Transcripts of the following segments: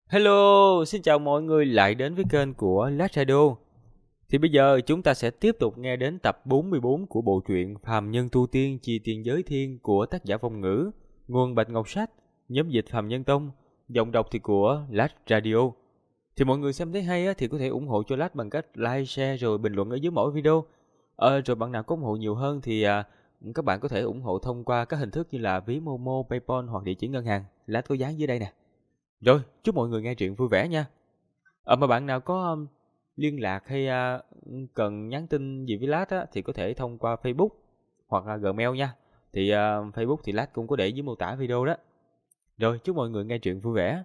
Hello, xin chào mọi người lại đến với kênh của Lát Radio. Thì bây giờ chúng ta sẽ tiếp tục nghe đến tập 44 của bộ truyện Phàm Nhân Tu Tiên Chi Tiền Giới Thiên của tác giả Phong Ngữ, nguồn Bạch Ngọc Sách, nhóm dịch Phàm Nhân Tông, giọng đọc thì của Lát Radio. Thì mọi người xem thấy hay thì có thể ủng hộ cho Lát bằng cách like, share rồi bình luận ở dưới mỗi video. Rồi bạn nào có ủng hộ nhiều hơn thì các bạn có thể ủng hộ thông qua các hình thức như là ví Momo, PayPal hoặc địa chỉ ngân hàng. Lát có dán dưới đây nè. Rồi, chúc mọi người nghe truyện vui vẻ nha. Mà bạn nào có liên lạc hay cần nhắn tin gì với Lát thì có thể thông qua Facebook hoặc là Gmail nha. Thì Facebook thì Lát cũng có để dưới mô tả video đó. Rồi, chúc mọi người nghe truyện vui vẻ.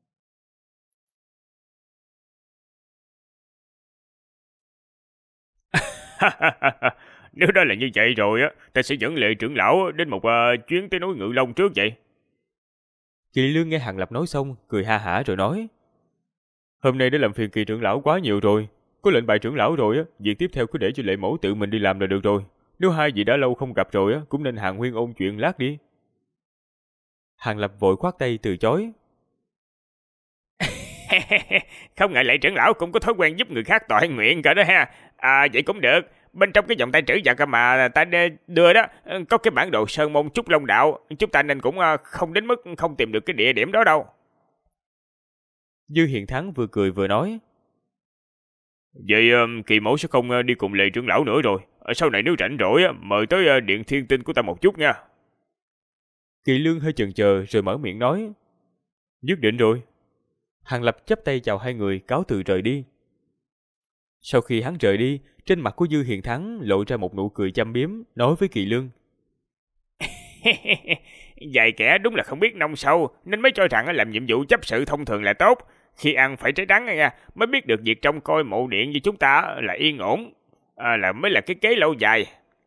Nếu đó là như vậy rồi á, ta sẽ dẫn Lệ trưởng lão đến một chuyến tới núi Ngự Long trước vậy. Kỳ Lương nghe Hàng Lập nói xong, cười ha hả rồi nói: Hôm nay đã làm phiền Kỳ trưởng lão quá nhiều rồi. Có lệnh bài trưởng lão rồi á, việc tiếp theo cứ để cho Lệ mẫu tự mình đi làm là được rồi. Nếu hai vị đã lâu không gặp rồi á, cũng nên hàn huyên ôn chuyện lát đi. Hàng Lập vội khoát tay từ chối. Không ngại Lệ trưởng lão cũng có thói quen giúp người khác tọa nguyện cả đó ha. Vậy cũng được. Bên trong cái vòng tay trữ vật mà ta đưa đó, có cái bản đồ Sơn Môn Trúc Long Đạo. Chúng ta nên cũng không đến mức không tìm được cái địa điểm đó đâu. Dư Hiền Thắng vừa cười vừa nói: Vậy Kỳ mẫu sẽ không đi cùng Lệ trưởng lão nữa rồi. Sau này nếu rảnh rỗi mời tới Điện Thiên Tinh của ta một chút nha. Kỳ Lương hơi chần chờ rồi mở miệng nói: Nhất định rồi. Hàng Lập chắp tay chào hai người cáo từ rời đi. Sau khi hắn rời đi, trên mặt của Dư Hiền Thắng lộ ra một nụ cười châm biếm, nói với Kỳ Lương: Vài kẻ đúng là không biết nông sâu, nên mới cho rằng làm nhiệm vụ chấp sự thông thường là tốt. Khi ăn phải trái đắng nha, mới biết được việc trông coi mộ điện như chúng ta là yên ổn, là mới là cái kế lâu dài.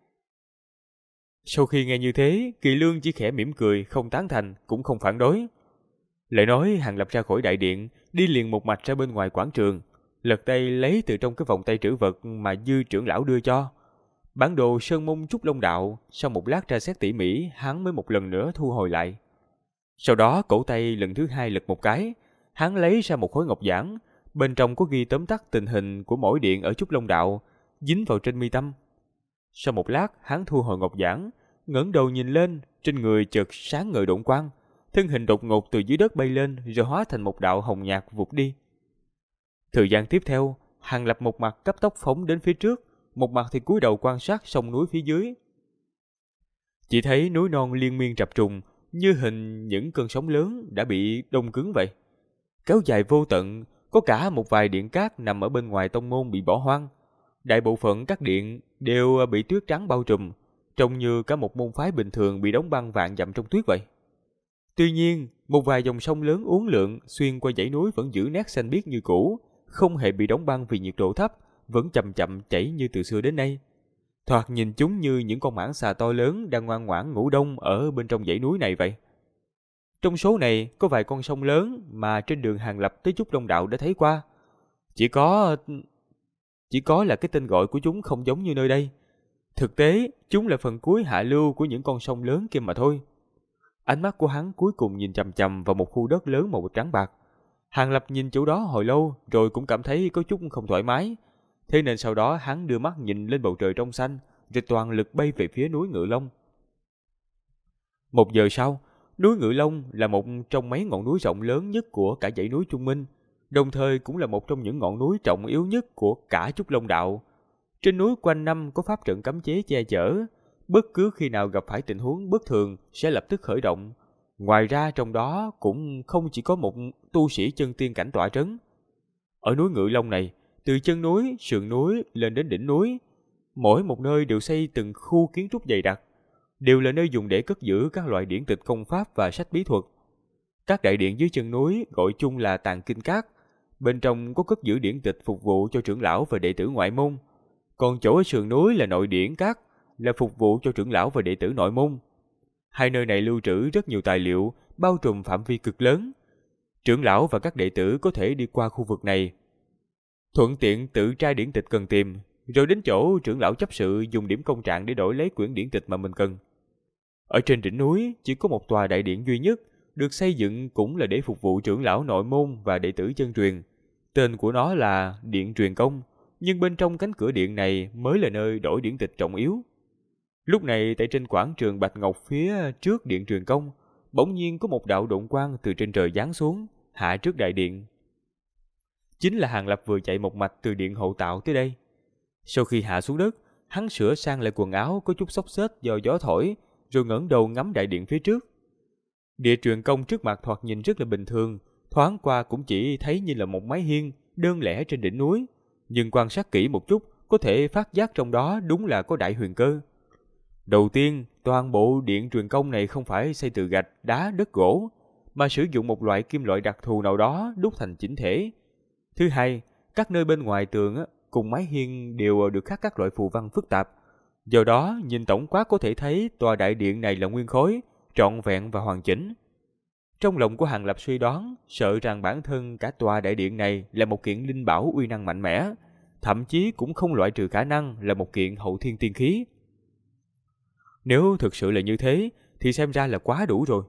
Sau khi nghe như thế, Kỳ Lương chỉ khẽ mỉm cười, không tán thành, cũng không phản đối. Lại nói Hàng Lập ra khỏi đại điện, đi liền một mạch ra bên ngoài quảng trường, lật tay lấy từ trong cái vòng tay trữ vật mà Dư trưởng lão đưa cho. Bản đồ Sơn Môn Trúc Long Đạo, sau một lát tra xét tỉ mỉ, hắn mới một lần nữa thu hồi lại. Sau đó cổ tay lần thứ hai lật một cái, hắn lấy ra một khối ngọc giản, bên trong có ghi tóm tắt tình hình của mỗi điện ở Trúc Long Đạo, dính vào trên mi tâm. Sau một lát, hắn thu hồi ngọc giản, ngẩng đầu nhìn lên, trên người chợt sáng ngời độn quang, thân hình đột ngột từ dưới đất bay lên rồi hóa thành một đạo hồng nhạt vụt đi. Thời gian tiếp theo, Hàng Lập một mặt cấp tốc phóng đến phía trước, một mặt thì cúi đầu quan sát sông núi phía dưới. Chỉ thấy núi non liên miên rập trùng, như hình những cơn sóng lớn đã bị đông cứng vậy. Kéo dài vô tận, có cả một vài điện cát nằm ở bên ngoài tông môn bị bỏ hoang. Đại bộ phận các điện đều bị tuyết trắng bao trùm, trông như cả một môn phái bình thường bị đóng băng vạn dặm trong tuyết vậy. Tuy nhiên, một vài dòng sông lớn uốn lượn xuyên qua dãy núi vẫn giữ nét xanh biếc như cũ, không hề bị đóng băng vì nhiệt độ thấp, vẫn chậm chậm chảy như từ xưa đến nay. Thoạt nhìn chúng như những con mãng xà to lớn đang ngoan ngoãn ngủ đông ở bên trong dãy núi này vậy. Trong số này có vài con sông lớn mà trên đường Hàng Lập tới Trúc Long Đạo đã thấy qua. Chỉ có là cái tên gọi của chúng không giống như nơi đây. Thực tế, chúng là phần cuối hạ lưu của những con sông lớn kia mà thôi. Ánh mắt của hắn cuối cùng nhìn chằm chằm vào một khu đất lớn màu trắng bạc. Hàng Lập nhìn chỗ đó hồi lâu rồi cũng cảm thấy có chút không thoải mái. Thế nên sau đó hắn đưa mắt nhìn lên bầu trời trong xanh, rồi toàn lực bay về phía núi Ngự Long. Một giờ sau, núi Ngự Long là một trong mấy ngọn núi rộng lớn nhất của cả dãy núi Trung Minh, đồng thời cũng là một trong những ngọn núi trọng yếu nhất của cả Trúc Long Đạo. Trên núi quanh năm có pháp trận cấm chế che chở, bất cứ khi nào gặp phải tình huống bất thường sẽ lập tức khởi động. Ngoài ra trong đó cũng không chỉ có một tu sĩ chân tiên cảnh tọa trấn. Ở núi Ngự Long này, từ chân núi, sườn núi lên đến đỉnh núi, mỗi một nơi đều xây từng khu kiến trúc dày đặc, đều là nơi dùng để cất giữ các loại điển tịch công pháp và sách bí thuật. Các đại điện dưới chân núi gọi chung là tàng kinh các, bên trong có cất giữ điển tịch phục vụ cho trưởng lão và đệ tử ngoại môn. Còn chỗ ở sườn núi là nội điển các, là phục vụ cho trưởng lão và đệ tử nội môn. Hai nơi này lưu trữ rất nhiều tài liệu, bao trùm phạm vi cực lớn. Trưởng lão và các đệ tử có thể đi qua khu vực này, thuận tiện tự tra điển tịch cần tìm, rồi đến chỗ trưởng lão chấp sự dùng điểm công trạng để đổi lấy quyển điển tịch mà mình cần. Ở trên đỉnh núi chỉ có một tòa đại điện duy nhất, được xây dựng cũng là để phục vụ trưởng lão nội môn và đệ tử chân truyền. Tên của nó là Điện Truyền Công, nhưng bên trong cánh cửa điện này mới là nơi đổi điển tịch trọng yếu. Lúc này tại trên quảng trường Bạch Ngọc phía trước Điện Truyền Công, bỗng nhiên có một đạo độn quang từ trên trời giáng xuống, hạ trước đại điện. Chính là Hàn Lập vừa chạy một mạch từ điện hậu tạo tới đây. Sau khi hạ xuống đất, hắn sửa sang lại quần áo có chút xốc xếch do gió thổi, rồi ngẩng đầu ngắm đại điện phía trước. Địa Truyền Công trước mặt thoạt nhìn rất là bình thường, thoáng qua cũng chỉ thấy như là một mái hiên đơn lẻ trên đỉnh núi, nhưng quan sát kỹ một chút có thể phát giác trong đó đúng là có đại huyền cơ. Đầu tiên, toàn bộ Điện Truyền Công này không phải xây từ gạch, đá, đất, gỗ, mà sử dụng một loại kim loại đặc thù nào đó đúc thành chỉnh thể. Thứ hai, các nơi bên ngoài tường cùng mái hiên đều được khắc các loại phù văn phức tạp. Do đó, nhìn tổng quát có thể thấy tòa đại điện này là nguyên khối, trọn vẹn và hoàn chỉnh. Trong lòng của Hàn Lập suy đoán, sợ rằng bản thân cả tòa đại điện này là một kiện linh bảo uy năng mạnh mẽ, thậm chí cũng không loại trừ khả năng là một kiện hậu thiên tiên khí. Nếu thực sự là như thế, thì xem ra là quá đủ rồi.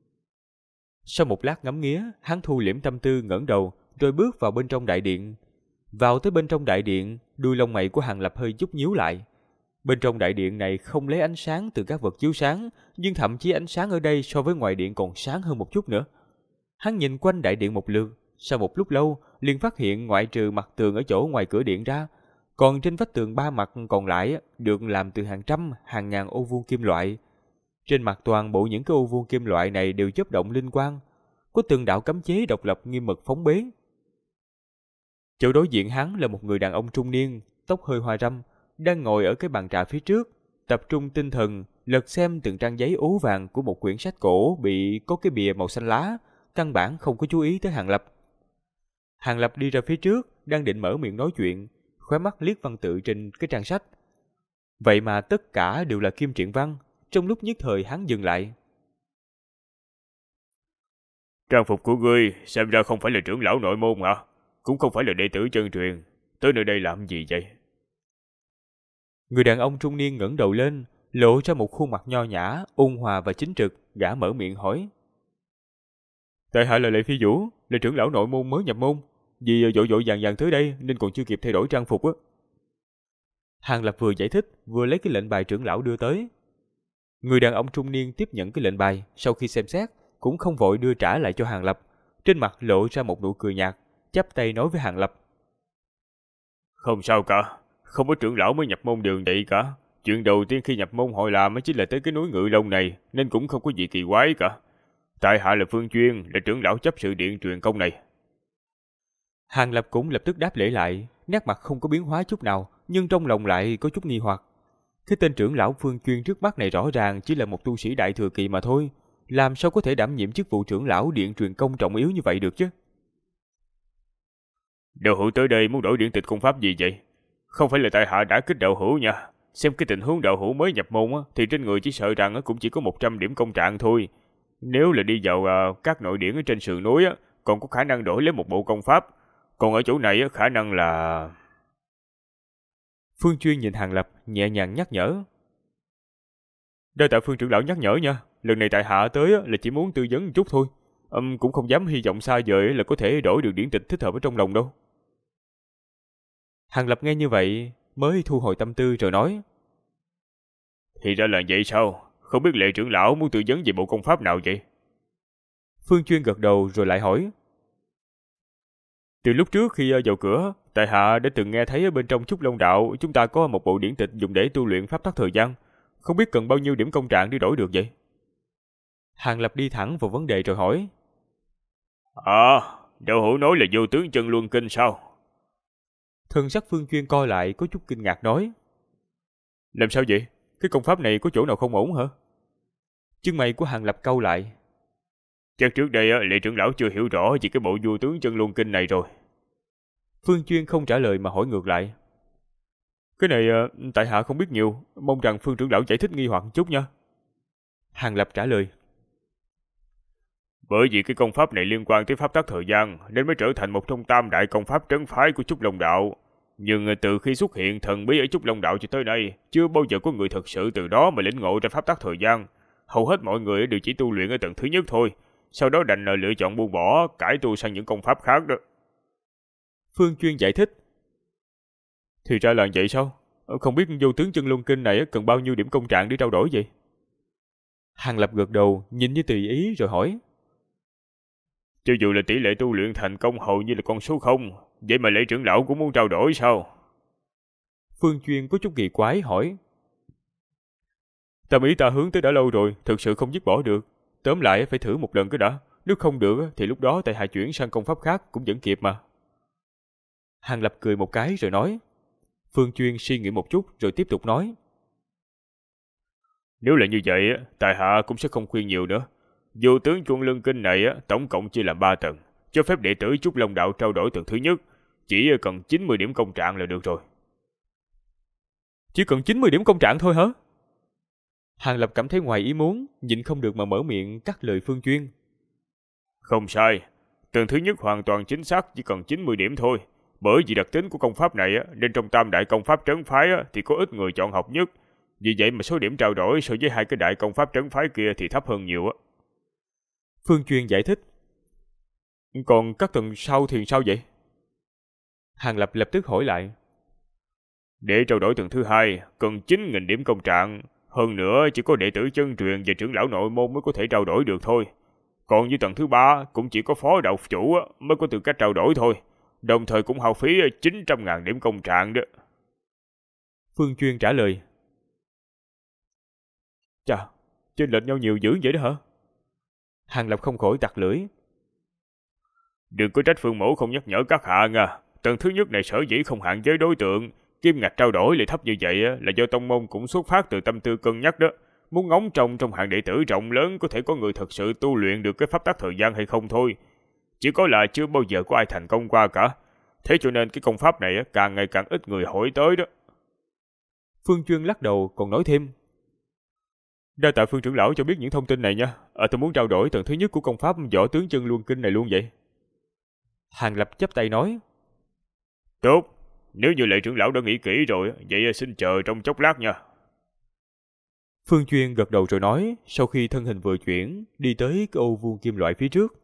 Sau một lát ngắm nghía, hắn thu liễm tâm tư ngẩng đầu, rồi bước vào bên trong đại điện. Vào tới bên trong đại điện, đuôi lông mày của Hàn Lập hơi chút nhíu lại. Bên trong đại điện này không lấy ánh sáng từ các vật chiếu sáng, nhưng thậm chí ánh sáng ở đây so với ngoài điện còn sáng hơn một chút nữa. Hắn nhìn quanh đại điện một lượt, sau một lúc lâu, liền phát hiện ngoại trừ mặt tường ở chỗ ngoài cửa điện ra, còn trên vách tường ba mặt còn lại được làm từ hàng trăm, hàng ngàn ô vuông kim loại. Trên mặt toàn bộ những cái ô vuông kim loại này đều chớp động linh quang, có từng đạo cấm chế độc lập nghiêm mật phóng bế. Chỗ đối diện hắn là một người đàn ông trung niên, tóc hơi hoa râm, đang ngồi ở cái bàn trà phía trước, tập trung tinh thần lật xem từng trang giấy ố vàng của một quyển sách cổ bị có cái bìa màu xanh lá, căn bản không có chú ý tới Hàn Lập. Hàn Lập đi ra phía trước, đang định mở miệng nói chuyện, khóe mắt liếc văn tự trên cái trang sách. Vậy mà tất cả đều là kim truyện văn, trong lúc nhất thời hắn dừng lại. Trang phục của ngươi xem ra không phải là trưởng lão nội môn hả? Cũng không phải là đệ tử chân truyền, tới nơi đây làm gì vậy? Người đàn ông trung niên ngẩng đầu lên, lộ ra một khuôn mặt nho nhã, ôn hòa và chính trực, gã mở miệng hỏi. Tại hạ là Lệ Phi Vũ, là trưởng lão nội môn mới nhập môn, vì vội vội vàng vàng tới đây nên còn chưa kịp thay đổi trang phục á. Hàn Lập vừa giải thích, vừa lấy cái lệnh bài trưởng lão đưa tới. Người đàn ông trung niên tiếp nhận cái lệnh bài, sau khi xem xét, cũng không vội đưa trả lại cho Hàn Lập, trên mặt lộ ra một nụ cười nhạt, chắp tay nói với Hàn Lập. Không sao cả, không có trưởng lão mới nhập môn đường vậy cả. Chuyện đầu tiên khi nhập môn hội làm chính là tới cái núi Ngự Long này, nên cũng không có gì kỳ quái cả. Tại hạ là Phương Chuyên, là trưởng lão chấp sự Điện Truyền Công này. Hàn Lập cũng lập tức đáp lễ lại, nét mặt không có biến hóa chút nào, nhưng trong lòng lại có chút nghi hoặc. Cái tên trưởng lão Phương Chuyên trước mắt này rõ ràng chỉ là một tu sĩ đại thừa kỳ mà thôi, làm sao có thể đảm nhiệm chức vụ trưởng lão Điện Truyền Công trọng yếu như vậy được chứ? Đạo hữu tới đây muốn đổi điển tịch công pháp gì vậy? Không phải là tại hạ đã kích đạo hữu nha. Xem cái tình huống đạo hữu mới nhập môn thì trên người chỉ sợ rằng cũng chỉ có 100 điểm công trạng thôi. Nếu là đi vào các nội điển ở trên sườn núi còn có khả năng đổi lấy một bộ công pháp. Còn ở chỗ này khả năng là... Phương Chuyên nhìn Hàn Lập nhẹ nhàng nhắc nhở. Đa tạ Phương trưởng lão nhắc nhở nha. Lần này tại hạ tới là chỉ muốn tư vấn một chút thôi. Cũng không dám hy vọng xa vời là có thể đổi được điển tịch thích hợp ở trong lòng đâu. Hàn Lập nghe như vậy mới thu hồi tâm tư rồi nói. Thì ra là vậy sao? Không biết Lệ trưởng lão muốn tư vấn về bộ công pháp nào vậy? Phương Chuyên gật đầu rồi lại hỏi. Từ lúc trước khi vào cửa, tại hạ đã từng nghe thấy ở bên trong Trúc Long Đạo chúng ta có một bộ điển tịch dùng để tu luyện pháp tắc thời gian. Không biết cần bao nhiêu điểm công trạng để đổi được vậy? Hàn Lập đi thẳng vào vấn đề rồi hỏi. Đạo hữu nói là vô tướng chân luân kinh sao? Thân sắc Phương Chuyên coi lại có chút kinh ngạc nói. Làm sao vậy? Cái công pháp này có chỗ nào không ổn hả? Chân mày của Hàn Lập cau lại. Chắc trước đây Lệ trưởng lão chưa hiểu rõ về cái bộ vô tướng chân luân kinh này rồi. Phương Chuyên không trả lời mà hỏi ngược lại. Cái này tại hạ không biết nhiều, mong rằng Phương trưởng lão giải thích nghi hoặc chút nha. Hàn Lập trả lời. Bởi vì cái công pháp này liên quan tới pháp tắc thời gian nên mới trở thành một trong tam đại công pháp trấn phái của Trúc Long Đạo. Nhưng từ khi xuất hiện thần bí ở Trúc Long Đạo cho tới nay, chưa bao giờ có người thật sự từ đó mà lĩnh ngộ ra pháp tắc thời gian. Hầu hết mọi người đều chỉ tu luyện ở tầng thứ nhất thôi, sau đó đành lựa chọn buông bỏ, cải tu sang những công pháp khác đó. Phương Chuyên giải thích. Thì ra là vậy sao? Không biết vô tướng chân luân kinh này cần bao nhiêu điểm công trạng để trao đổi vậy? Hàng Lập gật đầu, nhìn như tùy ý rồi hỏi. Cho dù là tỷ lệ tu luyện thành công hầu như là con số 0, vậy mà Lệ trưởng lão cũng muốn trao đổi sao? Phương Chuyên có chút kỳ quái hỏi. Tâm ý ta hướng tới đã lâu rồi, thực sự không dứt bỏ được. Tóm lại phải thử một lần cái đã, nếu không được thì lúc đó tại hạ chuyển sang công pháp khác cũng vẫn kịp mà. Hàng Lập cười một cái rồi nói. Phương Chuyên suy nghĩ một chút rồi tiếp tục nói. Nếu là như vậy, tại hạ cũng sẽ không khuyên nhiều nữa. Vô tướng chuông lưng kinh này tổng cộng chia làm 3 tầng, cho phép đệ tử Trúc Long Đạo trao đổi tầng thứ nhất, chỉ cần 90 điểm công trạng là được rồi. Chỉ cần 90 điểm công trạng thôi hả? Hàng Lập cảm thấy ngoài ý muốn, nhịn không được mà mở miệng cắt lời Phương Chuyên. Không sai, tầng thứ nhất hoàn toàn chính xác chỉ cần 90 điểm thôi. Bởi vì đặc tính của công pháp này nên trong tam đại công pháp trấn phái thì có ít người chọn học nhất. Vì vậy mà số điểm trao đổi so với hai cái đại công pháp trấn phái kia thì thấp hơn nhiều. Phương Chuyên giải thích. Còn các tầng sau thì sao vậy? Hàng Lập lập tức hỏi lại. Để trao đổi tầng thứ hai cần 9.000 điểm công trạng. Hơn nữa chỉ có đệ tử chân truyền và trưởng lão nội môn mới có thể trao đổi được thôi. Còn như tầng thứ ba cũng chỉ có phó đạo chủ mới có tư cách trao đổi thôi. Đồng thời cũng hao phí 900.000 điểm công trạng đó. Phương Chuyên trả lời. Chà, chênh lệch nhau nhiều dữ vậy đó hả? Hàng Lập không khỏi tặc lưỡi. Đừng có trách Phương Mẫu không nhắc nhở các hạ nha. Tầng thứ nhất này sở dĩ không hạn chế đối tượng, kim ngạch trao đổi lại thấp như vậy là do tông môn cũng xuất phát từ tâm tư cân nhắc đó. Muốn ngóng trông trong hạng đệ tử rộng lớn có thể có người thật sự tu luyện được cái pháp tắc thời gian hay không thôi. Chỉ có là chưa bao giờ có ai thành công qua cả. Thế cho nên cái công pháp này càng ngày càng ít người hỏi tới đó. Phương Chuyên lắc đầu còn nói thêm. Đa tạ Phương trưởng lão cho biết những thông tin này nha. Tôi muốn trao đổi tầng thứ nhất của công pháp võ tướng chân luân kinh này luôn vậy. Hàng Lập chắp tay nói. Tốt, nếu như Lệ trưởng lão đã nghĩ kỹ rồi, vậy xin chờ trong chốc lát nha. Phương Chuyên gật đầu rồi nói, sau khi thân hình vừa chuyển, đi tới cái ô vuông kim loại phía trước.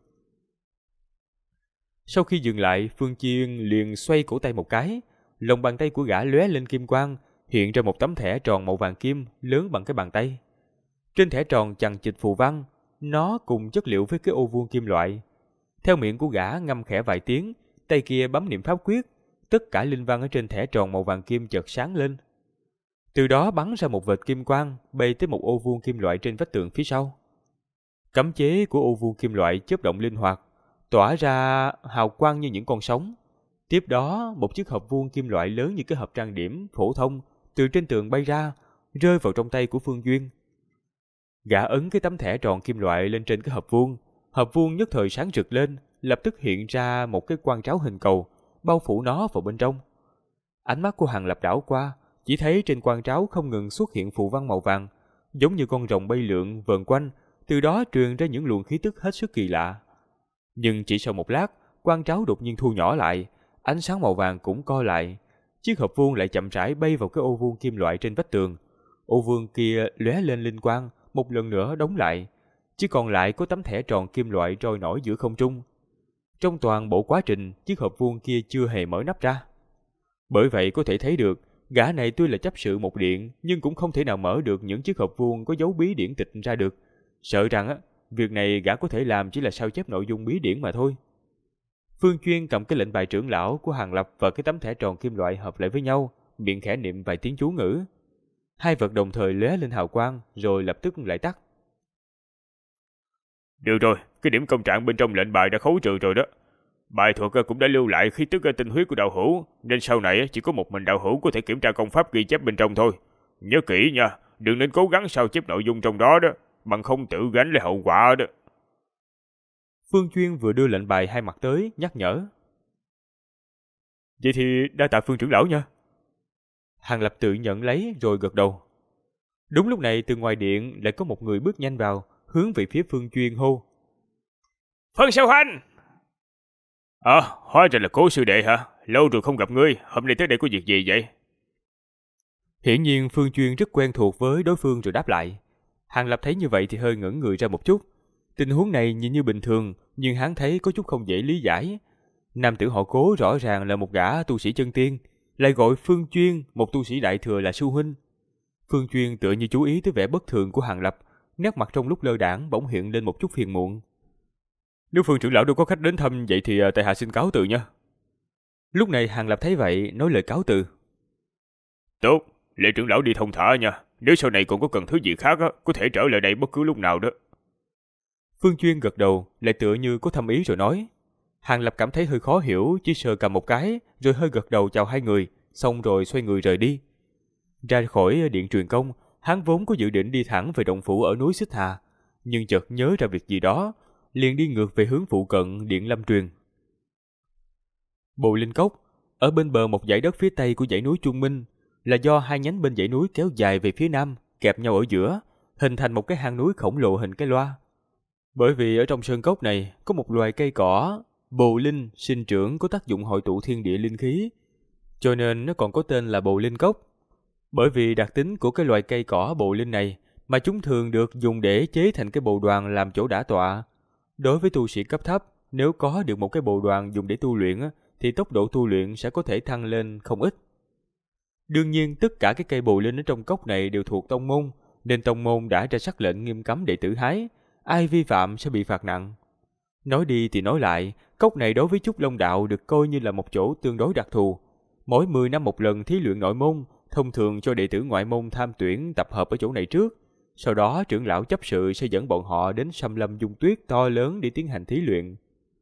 Sau khi dừng lại, Phương Chuyên liền xoay cổ tay một cái, lòng bàn tay của gã lóe lên kim quang, hiện ra một tấm thẻ tròn màu vàng kim lớn bằng cái bàn tay. Trên thẻ tròn chằng chịt phù văn, nó cùng chất liệu với cái ô vuông kim loại. Theo miệng của gã ngâm khẽ vài tiếng, tay kia bấm niệm pháp quyết, tất cả linh văn ở trên thẻ tròn màu vàng kim chợt sáng lên. Từ đó bắn ra một vệt kim quang bay tới một ô vuông kim loại trên vách tường phía sau. Cấm chế của ô vuông kim loại chớp động linh hoạt, tỏa ra hào quang như những con sóng. Tiếp đó, một chiếc hộp vuông kim loại lớn như cái hộp trang điểm phổ thông từ trên tường bay ra, rơi vào trong tay của Phương Duyên. Gã ấn cái tấm thẻ tròn kim loại lên trên cái hộp vuông nhất thời sáng rực lên, lập tức hiện ra một cái quang tráo hình cầu, bao phủ nó vào bên trong. Ánh mắt của Hàng Lập đảo qua, chỉ thấy trên quang tráo không ngừng xuất hiện phù văn màu vàng, giống như con rồng bay lượn vờn quanh, từ đó truyền ra những luồng khí tức hết sức kỳ lạ. Nhưng chỉ sau một lát, quang tráo đột nhiên thu nhỏ lại, ánh sáng màu vàng cũng co lại, chiếc hộp vuông lại chậm rãi bay vào cái ô vuông kim loại trên vách tường. Ô vuông kia lóe lên linh quang, một lần nữa đóng lại, chỉ còn lại có tấm thẻ tròn kim loại trôi nổi giữa không trung. Trong toàn bộ quá trình, chiếc hộp vuông kia chưa hề mở nắp ra. Bởi vậy có thể thấy được, gã này tuy là chấp sự một điện, nhưng cũng không thể nào mở được những chiếc hộp vuông có dấu bí điển tịch ra được. Sợ rằng việc này gã có thể làm chỉ là sao chép nội dung bí điển mà thôi. Phương Chuyên cầm cái lệnh bài trưởng lão của Hàng Lập và cái tấm thẻ tròn kim loại hợp lại với nhau, miệng khẽ niệm vài tiếng chú ngữ. Hai vật đồng thời lóe lên hào quang, rồi lập tức lại tắt. Được rồi, cái điểm công trạng bên trong lệnh bài đã khấu trừ rồi đó. Bài thuật cũng đã lưu lại khí tức tinh huyết của đạo hữu, nên sau này chỉ có một mình đạo hữu có thể kiểm tra công pháp ghi chép bên trong thôi. Nhớ kỹ nha, đừng nên cố gắng sao chép nội dung trong đó đó, bằng không tự gánh lấy hậu quả đó. Phương Chuyên vừa đưa lệnh bài hai mặt tới, nhắc nhở. Vậy thì đa tạ Phương trưởng lão nha. Hàng Lập tự nhận lấy rồi gật đầu. Đúng lúc này từ ngoài điện lại có một người bước nhanh vào, hướng về phía Phương Chuyên hô. Phương Sư Huynh! Hóa ra là Cố sư đệ hả? Lâu rồi không gặp ngươi, hôm nay tới đây có việc gì vậy? Hiển nhiên Phương Chuyên rất quen thuộc với đối phương rồi đáp lại. Hàng Lập thấy như vậy thì hơi ngẩn người ra một chút. Tình huống này nhìn như bình thường, nhưng hắn thấy có chút không dễ lý giải. Nam tử họ Cố rõ ràng là một gã tu sĩ chân tiên, lại gọi Phương Chuyên, một tu sĩ đại thừa là sư huynh. Phương Chuyên tựa như chú ý tới vẻ bất thường của Hàng Lập, nét mặt trong lúc lơ đãng bỗng hiện lên một chút phiền muộn. Nếu Phương trưởng lão đâu có khách đến thăm, vậy thì tại hạ xin cáo từ nha. Lúc này Hàng Lập thấy vậy, nói lời cáo từ. Tốt, Lệ trưởng lão đi thông thả nha. Nếu sau này còn có cần thứ gì khác có thể trở lại đây bất cứ lúc nào đó. Phương Chuyên gật đầu, lại tựa như có thâm ý rồi nói. Hàng Lập cảm thấy hơi khó hiểu, chỉ sờ cầm một cái, rồi hơi gật đầu chào hai người, xong rồi xoay người rời đi. Ra khỏi điện truyền công, hắn vốn có dự định đi thẳng về động phủ ở núi Xích Hà, nhưng chợt nhớ ra việc gì đó, liền đi ngược về hướng phụ cận điện Lâm Truyền. Bồ Linh Cốc, ở bên bờ một dãy đất phía tây của dãy núi Trung Minh, là do hai nhánh bên dãy núi kéo dài về phía nam, kẹp nhau ở giữa, hình thành một cái hang núi khổng lồ hình cái loa. Bởi vì ở trong sơn cốc này có một loài cây cỏ, bồ linh, sinh trưởng có tác dụng hội tụ thiên địa linh khí, cho nên nó còn có tên là Bồ Linh Cốc. Bởi vì đặc tính của cái loài cây cỏ bồ linh này mà chúng thường được dùng để chế thành cái bồ đoàn làm chỗ đả tọa. Đối với tu sĩ cấp thấp, nếu có được một cái bồ đoàn dùng để tu luyện thì tốc độ tu luyện sẽ có thể tăng lên không ít. Đương nhiên tất cả cái cây bồ linh ở trong cốc này đều thuộc tông môn, nên tông môn đã ra sắc lệnh nghiêm cấm đệ tử hái, ai vi phạm sẽ bị phạt nặng. Nói đi thì nói lại, cốc này đối với Trúc Long Đạo được coi như là một chỗ tương đối đặc thù. Mỗi 10 năm một lần thí luyện nội môn, thông thường cho đệ tử ngoại môn tham tuyển tập hợp ở chỗ này trước. Sau đó trưởng lão chấp sự sẽ dẫn bọn họ đến xâm lâm dung tuyết to lớn để tiến hành thí luyện.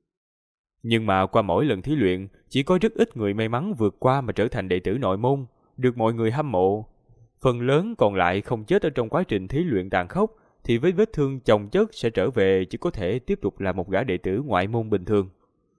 Nhưng mà qua mỗi lần thí luyện, chỉ có rất ít người may mắn vượt qua mà trở thành đệ tử nội môn, được mọi người hâm mộ. Phần lớn còn lại không chết ở trong quá trình thí luyện tàn khốc, thì với vết thương chồng chất sẽ trở về, chỉ có thể tiếp tục là một gã đệ tử ngoại môn bình thường.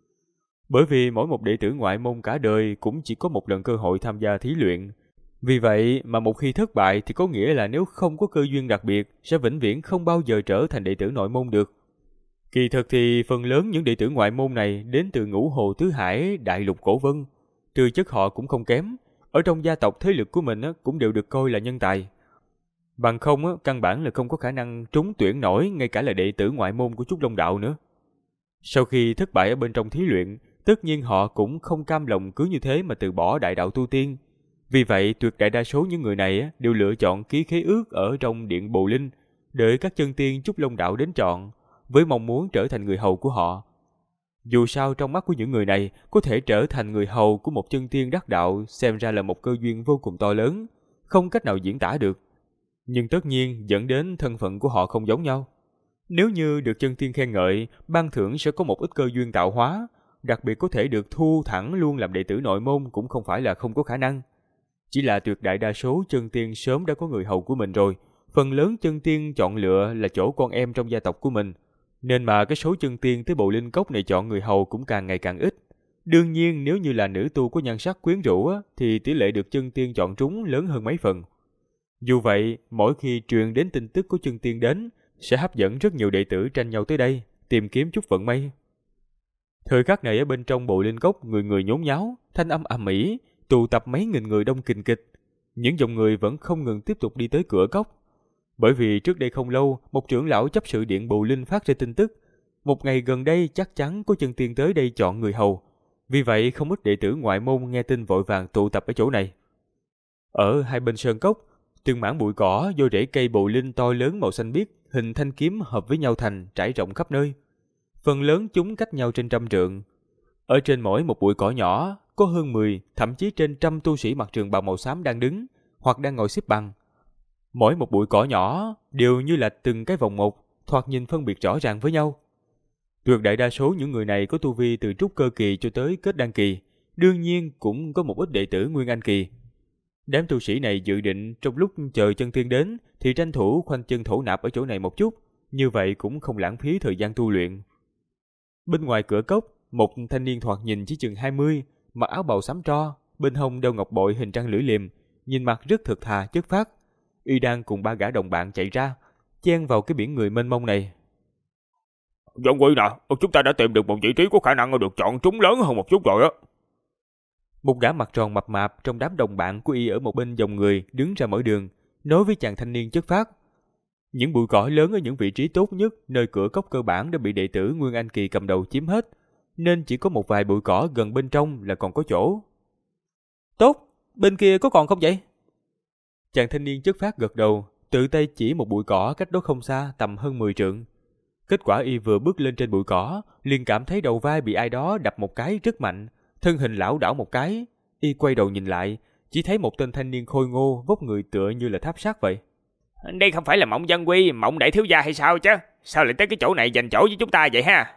Bởi vì mỗi một đệ tử ngoại môn cả đời cũng chỉ có một lần cơ hội tham gia thí luyện. Vì vậy mà một khi thất bại thì có nghĩa là nếu không có cơ duyên đặc biệt sẽ vĩnh viễn không bao giờ trở thành đệ tử nội môn được. Kỳ thực thì phần lớn những đệ tử ngoại môn này đến từ Ngũ Hồ Tứ Hải, Đại Lục Cổ Vân. Tư chất họ cũng không kém, ở trong gia tộc thế lực của mình cũng đều được coi là nhân tài. Bằng không căn bản là không có khả năng trúng tuyển nổi ngay cả là đệ tử ngoại môn của Trúc Long Đạo nữa. Sau khi thất bại ở bên trong thí luyện, tất nhiên họ cũng không cam lòng cứ như thế mà từ bỏ đại đạo tu tiên. Vì vậy tuyệt đại đa số những người này đều lựa chọn ký khế ước ở trong điện Bồ Linh, đợi các chân tiên Trúc Long Đạo đến chọn, với mong muốn trở thành người hầu của họ. Dù sao trong mắt của những người này, có thể trở thành người hầu của một chân tiên đắc đạo xem ra là một cơ duyên vô cùng to lớn, không cách nào diễn tả được. Nhưng tất nhiên dẫn đến thân phận của họ không giống nhau. Nếu như được chân tiên khen ngợi, ban thưởng sẽ có một ít cơ duyên tạo hóa, đặc biệt có thể được thu thẳng luôn làm đệ tử nội môn cũng không phải là không có khả năng. Chỉ là tuyệt đại đa số chân tiên sớm đã có người hầu của mình rồi, phần lớn chân tiên chọn lựa là chỗ con em trong gia tộc của mình, nên mà cái số chân tiên tới Bồ Linh Cốc này chọn người hầu cũng càng ngày càng ít. Đương nhiên nếu như là nữ tu có nhan sắc quyến rũ thì tỷ lệ được chân tiên chọn trúng lớn hơn mấy phần. Dù vậy, mỗi khi truyền đến tin tức của chân tiên đến, sẽ hấp dẫn rất nhiều đệ tử tranh nhau tới đây, tìm kiếm chút vận may. Thời khắc này ở bên trong Bồ Linh Cốc, người người nhốn nháo, thanh âm ầm ĩ, tụ tập mấy nghìn người đông kình kịch. Những dòng người vẫn không ngừng tiếp tục đi tới cửa cốc. Bởi vì trước đây không lâu, một trưởng lão chấp sự điện Bồ Linh phát ra tin tức, một ngày gần đây chắc chắn có chân tiên tới đây chọn người hầu. Vì vậy không ít đệ tử ngoại môn nghe tin vội vàng tụ tập ở chỗ này. Ở hai bên sơn cốc, từng mảng bụi cỏ do rễ cây bồ linh to lớn màu xanh biếc hình thanh kiếm hợp với nhau thành trải rộng khắp nơi. Phần lớn chúng cách nhau trên 100 trượng. Ở trên mỗi một bụi cỏ nhỏ có hơn 10, thậm chí trên 100 tu sĩ mặc trường bào màu xám đang đứng hoặc đang ngồi xếp bằng. Mỗi một bụi cỏ nhỏ đều như là từng cái vòng một, thoạt nhìn phân biệt rõ ràng với nhau. Tuyệt đại đa số những người này có tu vi từ trúc cơ kỳ cho tới kết đan kỳ, đương nhiên cũng có một ít đệ tử nguyên anh kỳ. Đám tu sĩ này dự định trong lúc chờ chân tiên đến thì tranh thủ khoanh chân thổ nạp ở chỗ này một chút, như vậy cũng không lãng phí thời gian tu luyện. Bên ngoài cửa cốc, một thanh niên thoạt nhìn chỉ chừng 20, mặc áo bào xám tro, bên hông đeo ngọc bội hình trăng lưỡi liềm, nhìn mặt rất thực thà chất phác. Y đang cùng 3 gã đồng bạn chạy ra, chen vào cái biển người mênh mông này. Dân quy nè, chúng ta đã tìm được một vị trí có khả năng được chọn trúng lớn hơn một chút rồi á. Một gã mặt tròn mập mạp trong đám đồng bạn của Y ở một bên dòng người đứng ra mở đường, nói với chàng thanh niên chất phác. Những bụi cỏ lớn ở những vị trí tốt nhất nơi cửa cốc cơ bản đã bị đệ tử Nguyên Anh Kỳ cầm đầu chiếm hết, nên chỉ có một vài bụi cỏ gần bên trong là còn có chỗ. Tốt, bên kia có còn không vậy? Chàng thanh niên chất phác gật đầu, tự tay chỉ một bụi cỏ cách đó không xa tầm hơn 10 trượng. Kết quả y vừa bước lên trên bụi cỏ, liền cảm thấy đầu vai bị ai đó đập một cái rất mạnh, thân hình lảo đảo một cái. Y quay đầu nhìn lại, chỉ thấy một tên thanh niên khôi ngô, vóc người tựa như là tháp sắt vậy. Đây không phải là Mộng Dân Quy, Mộng đại thiếu gia hay sao chứ? Sao lại tới cái chỗ này dành chỗ với chúng ta vậy ha?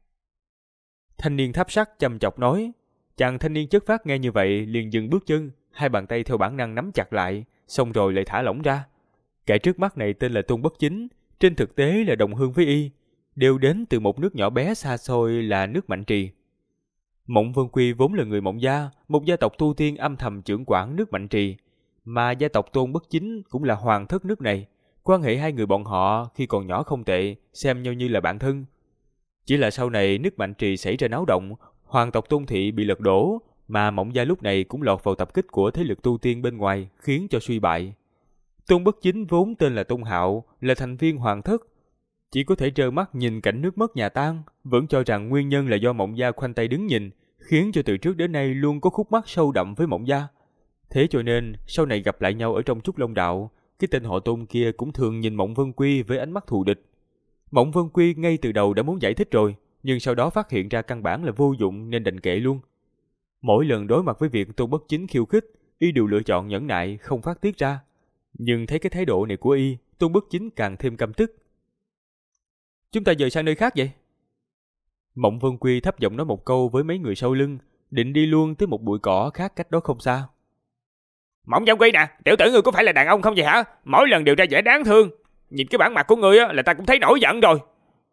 Thanh niên tháp sắt chăm chọc nói. Chàng thanh niên chất phác nghe như vậy liền dừng bước chân, hai bàn tay theo bản năng nắm chặt lại, xong rồi lại thả lỏng ra. Kẻ trước mắt này tên là Tôn Bất Chính, trên thực tế là đồng hương với y, đều đến từ một nước nhỏ bé xa xôi là nước Mạnh Trì. Mộng Vân Quy vốn là người Mộng gia, một gia tộc tu tiên âm thầm trưởng quản nước Mạnh Trì, mà gia tộc Tôn Bất Chính cũng là hoàng thất nước này. Quan hệ hai người bọn họ khi còn nhỏ không tệ, xem nhau như là bạn thân. Chỉ là sau này nước Mạnh Trì xảy ra náo động, hoàng tộc Tôn Thị bị lật đổ, mà Mộng gia lúc này cũng lọt vào tập kích của thế lực tu tiên bên ngoài, khiến cho suy bại. Tôn Bất Chính vốn tên là Tôn Hạo, là thành viên hoàng thất, chỉ có thể trơ mắt nhìn cảnh nước mất nhà tan, vẫn cho rằng nguyên nhân là do Mộng gia khoanh tay đứng nhìn, khiến cho từ trước đến nay luôn có khúc mắc sâu đậm với Mộng gia. Thế cho nên sau này gặp lại nhau ở trong Trúc Long Đạo, cái tên họ Tôn kia cũng thường nhìn Mộng Vân Quy với ánh mắt thù địch. Mộng Vân Quy ngay từ đầu đã muốn giải thích rồi, nhưng sau đó phát hiện ra căn bản là vô dụng nên đành kệ luôn. Mỗi lần đối mặt với việc Tôn Bất Chính khiêu khích, y đều lựa chọn nhẫn nại không phát tiết ra. Nhưng thấy cái thái độ này của y, Tôn Bất Chính càng thêm căm tức. Chúng ta dời sang nơi khác vậy? Mộng Vân Quy thấp giọng nói một câu với mấy người sau lưng, định đi luôn tới một bụi cỏ khác cách đó không xa. Mộng Dân Quy nè, tiểu tử ngươi có phải là đàn ông không vậy hả? Mỗi lần đều ra vẻ đáng thương. Nhìn cái bản mặt của ngươi là ta cũng thấy nổi giận rồi.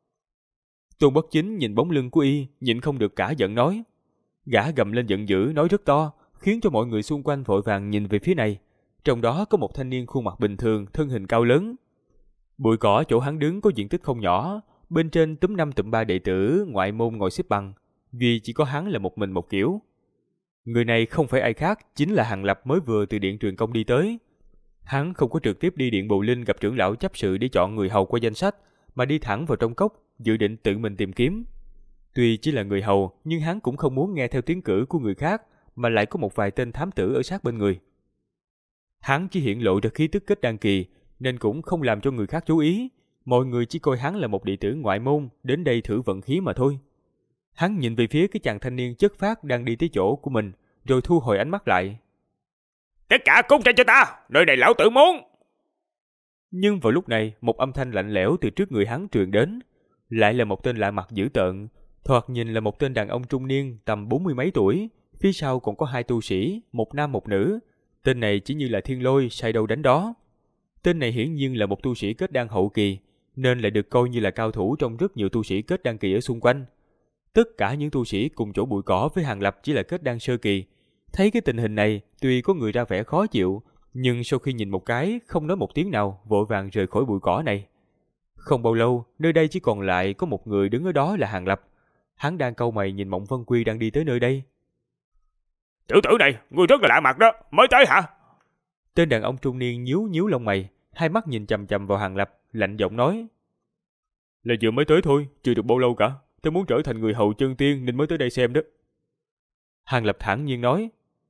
Tôn Bất Chính nhìn bóng lưng của y, nhịn không được cả giận nói. Gã gầm lên giận dữ nói rất to, khiến cho mọi người xung quanh vội vàng nhìn về phía này. Trong đó có một thanh niên khuôn mặt bình thường, thân hình cao lớn. Bụi cỏ chỗ hắn đứng có diện tích không nhỏ, bên trên túm 5 tụm 3 đệ tử ngoại môn ngồi xếp bằng, vì chỉ có hắn là một mình một kiểu. Người này không phải ai khác, chính là Hàn Lập mới vừa từ điện truyền công đi tới. Hắn không có trực tiếp đi điện Bồ Linh gặp trưởng lão chấp sự để chọn người hầu qua danh sách, mà đi thẳng vào trong cốc, dự định tự mình tìm kiếm. Tuy chỉ là người hầu, nhưng hắn cũng không muốn nghe theo tiếng cử của người khác, mà lại có một vài tên thám tử ở sát bên người. Hắn chỉ hiện lộ ra khí tức kết đan kỳ, nên cũng không làm cho người khác chú ý. Mọi người chỉ coi hắn là một đệ tử ngoại môn đến đây thử vận khí mà thôi. Hắn nhìn về phía cái chàng thanh niên chất phác đang đi tới chỗ của mình, rồi thu hồi ánh mắt lại. Tất cả cút ra cho ta, nơi này lão tử muốn. Nhưng vào lúc này, một âm thanh lạnh lẽo từ trước người hắn truyền đến. Lại là một tên lạ mặt dữ tợn, thoạt nhìn là một tên đàn ông trung niên tầm 40 mấy tuổi. Phía sau còn có hai tu sĩ, một nam một nữ. Tên này chỉ như là thiên lôi sai đâu đánh đó. Tên này hiển nhiên là một tu sĩ kết đan hậu kỳ, nên lại được coi như là cao thủ trong rất nhiều tu sĩ kết đan kỳ ở xung quanh. Tất cả những tu sĩ cùng chỗ bụi cỏ với Hàn Lập chỉ là kết đan sơ kỳ. Thấy cái tình hình này, tuy có người ra vẻ khó chịu, nhưng sau khi nhìn một cái, không nói một tiếng nào, vội vàng rời khỏi bụi cỏ này. Không bao lâu, nơi đây chỉ còn lại có một người đứng ở đó là Hàn Lập. Hắn đang cau mày nhìn Mộng Vân Quy đang đi tới nơi đây. Tiểu tử này, ngươi rất là lạ mặt đó, mới tới hả? Tên đàn ông trung niên nhíu nhíu lông mày, hai mắt nhìn chằm chằm vào Hàn Lập, lạnh giọng nói. Là vừa mới tới thôi, chưa được bao lâu cả. Tôi muốn trở thành người hầu chân tiên nên mới tới đây xem đó. Hàn Lập thản nhiên nói.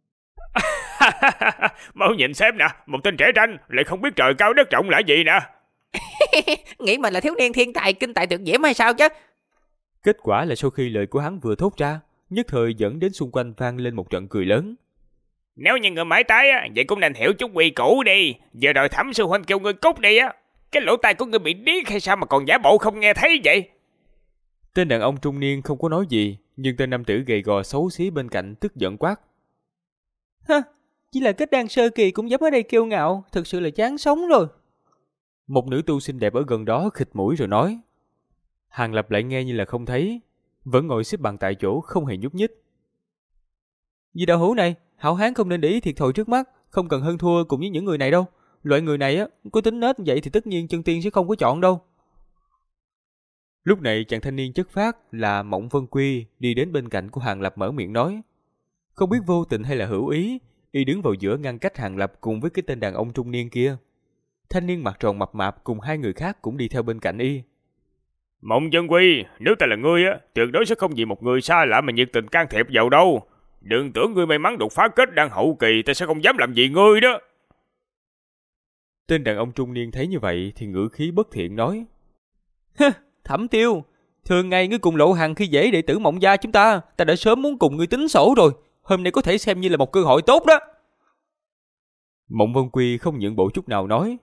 Mau nhìn xem nè, một tên trẻ tranh lại không biết trời cao đất rộng là gì nè. Nghĩ mình là thiếu niên thiên tài kinh tài tuyệt diễm hay sao chứ? Kết quả là sau khi lời của hắn vừa thốt ra, nhất thời dẫn đến xung quanh vang lên một trận cười lớn. Nếu như người mới tới á, vậy cũng nên hiểu chút quy củ đi. Giờ rồi Thẩm sư huynh kêu ngươi cút đi á. Cái lỗ tai của ngươi bị điếc hay sao mà còn giả bộ không nghe thấy vậy? Tên đàn ông trung niên không có nói gì, nhưng tên nam tử gầy gò xấu xí bên cạnh tức giận quát. Hả? Chỉ là kết đan sơ kỳ cũng dám ở đây kiêu ngạo, thực sự là chán sống rồi. Một nữ tu xinh đẹp ở gần đó khịt mũi rồi nói. Hàn Lập lại nghe như là không thấy, vẫn ngồi xếp bằng tại chỗ không hề nhúc nhích. Vì đạo hữu này, hảo hán không nên để ý thiệt thòi trước mắt, không cần hơn thua cùng với những người này đâu. Loại người này á, có tính nết vậy thì tất nhiên chân tiên sẽ không có chọn đâu. Lúc này chàng thanh niên chất phác là Mộng Vân Quy đi đến bên cạnh của Hàn Lập mở miệng nói. Không biết vô tình hay là hữu ý, y đứng vào giữa ngăn cách Hàn Lập cùng với cái tên đàn ông trung niên kia. Thanh niên mặt tròn mập mạp cùng hai người khác cũng đi theo bên cạnh y. Mộng Dân Quy, nếu ta là ngươi á, tuyệt đối sẽ không vì một người xa lạ mà nhiệt tình can thiệp vào đâu. Đừng tưởng ngươi may mắn đột phá kết đan hậu kỳ, ta sẽ không dám làm gì ngươi đó. Tên đàn ông trung niên thấy như vậy thì ngữ khí bất thiện nói. Thẩm Tiêu, thường ngày ngươi cùng Lộ Hằng khi dễ đệ tử Mộng gia chúng ta đã sớm muốn cùng ngươi tính sổ rồi. Hôm nay có thể xem như là một cơ hội tốt đó. Mộng Vân Quy không nhượng bộ chút nào nói.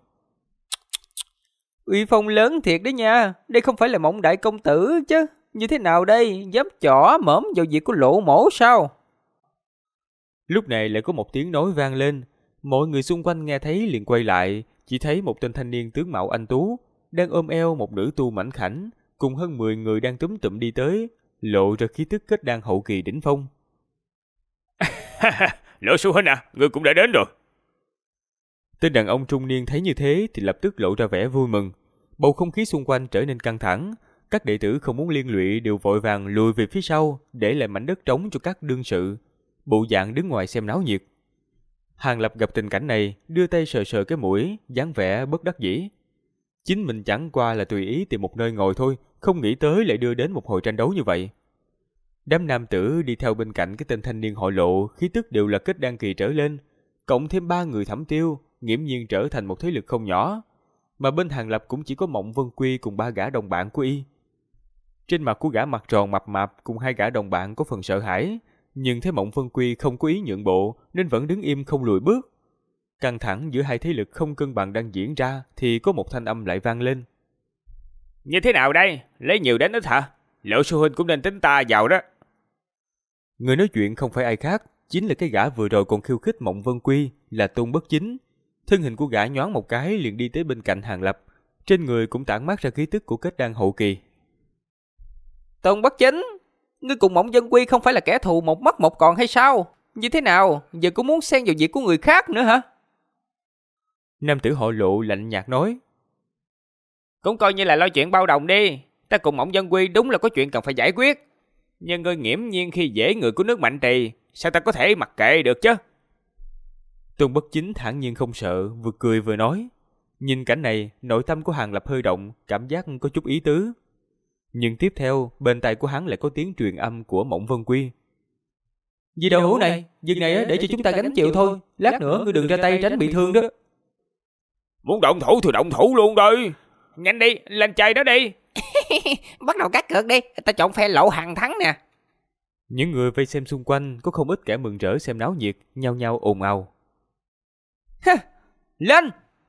Uy phong lớn thiệt đấy nha, đây không phải là Mộng đại công tử chứ. Như thế nào đây, dám chỏ mõm vào việc của Lộ mổ sao? Lúc này lại có một tiếng nói vang lên. Mọi người xung quanh nghe thấy liền quay lại, chỉ thấy một tên thanh niên tướng mạo anh tú đang ôm eo một nữ tu mảnh khảnh, cùng hơn 10 người đang túm tụm đi tới, lộ ra khí tức kết đan hậu kỳ đỉnh phong. Lộ sư huynh à, ngươi cũng đã đến rồi. Tên đàn ông trung niên thấy như thế thì lập tức lộ ra vẻ vui mừng. Bầu không khí xung quanh trở nên căng thẳng, các đệ tử không muốn liên lụy đều vội vàng lùi về phía sau, để lại mảnh đất trống cho các đương sự, bộ dạng đứng ngoài xem náo nhiệt. Hàng Lập gặp tình cảnh này, đưa tay sờ sờ cái mũi, dáng vẻ bất đắc dĩ. Chính mình chẳng qua là tùy ý tìm một nơi ngồi thôi, không nghĩ tới lại đưa đến một hồi tranh đấu như vậy. Đám nam tử đi theo bên cạnh cái tên thanh niên họ Lộ, khí tức đều là kết đan kỳ trở lên, cộng thêm 3 người Thẩm Tiêu, nghiễm nhiên trở thành một thế lực không nhỏ. Mà bên Hàng Lập cũng chỉ có Mộng Vân Quy cùng 3 gã đồng bạn của y. Trên mặt của gã mặt tròn mập mạp cùng 2 gã đồng bạn có phần sợ hãi, nhưng thấy Mộng Vân Quy không có ý nhượng bộ nên vẫn đứng im không lùi bước. Căng thẳng giữa hai thế lực không cân bằng đang diễn ra thì có một thanh âm lại vang lên. Như thế nào đây? Lấy nhiều đến ít hả? Lộ sư huynh cũng nên tính ta vào đó. Người nói chuyện không phải ai khác, chính là cái gã vừa rồi còn khiêu khích Mộng Vân Quy, là Tôn Bất Chính. Thân hình của gã nhoáng một cái liền đi tới bên cạnh Hàng Lập, trên người cũng tản mát ra khí tức của kết đan hậu kỳ. Tôn Bất Chính, ngươi cùng Mộng Dân Quy không phải là kẻ thù một mất một còn hay sao? Như thế nào, giờ cũng muốn xen vào việc của người khác nữa hả? Nam tử họ Lộ lạnh nhạt nói. Cũng coi như là lo chuyện bao đồng đi. Ta cùng Mộng Dân Quy đúng là có chuyện cần phải giải quyết. Nhưng ngươi nghiễm nhiên khi dễ người của nước Mạnh Trì, sao ta có thể mặc kệ được chứ? Tôn Bất Chính thản nhiên không sợ, vừa cười vừa nói. Nhìn cảnh này, nội tâm của Hàng Lập hơi động, cảm giác có chút ý tứ. Nhưng tiếp theo, bên tai của hắn lại có tiếng truyền âm của Mộng Vân Quy. Vì đầu hữu này, việc này để cho chúng ta gánh chịu thôi. Lát nữa ngươi đừng ra tay tránh bị thương đó. Muốn động thủ thì động thủ luôn đi. Nhanh đi, lên chơi đó đi. Bắt đầu cắt cược đi, ta chọn phe Lộ Hằng thắng nè. Những người vây xem xung quanh có không ít kẻ mừng rỡ xem náo nhiệt, nhao nhao ồn ào. Lên!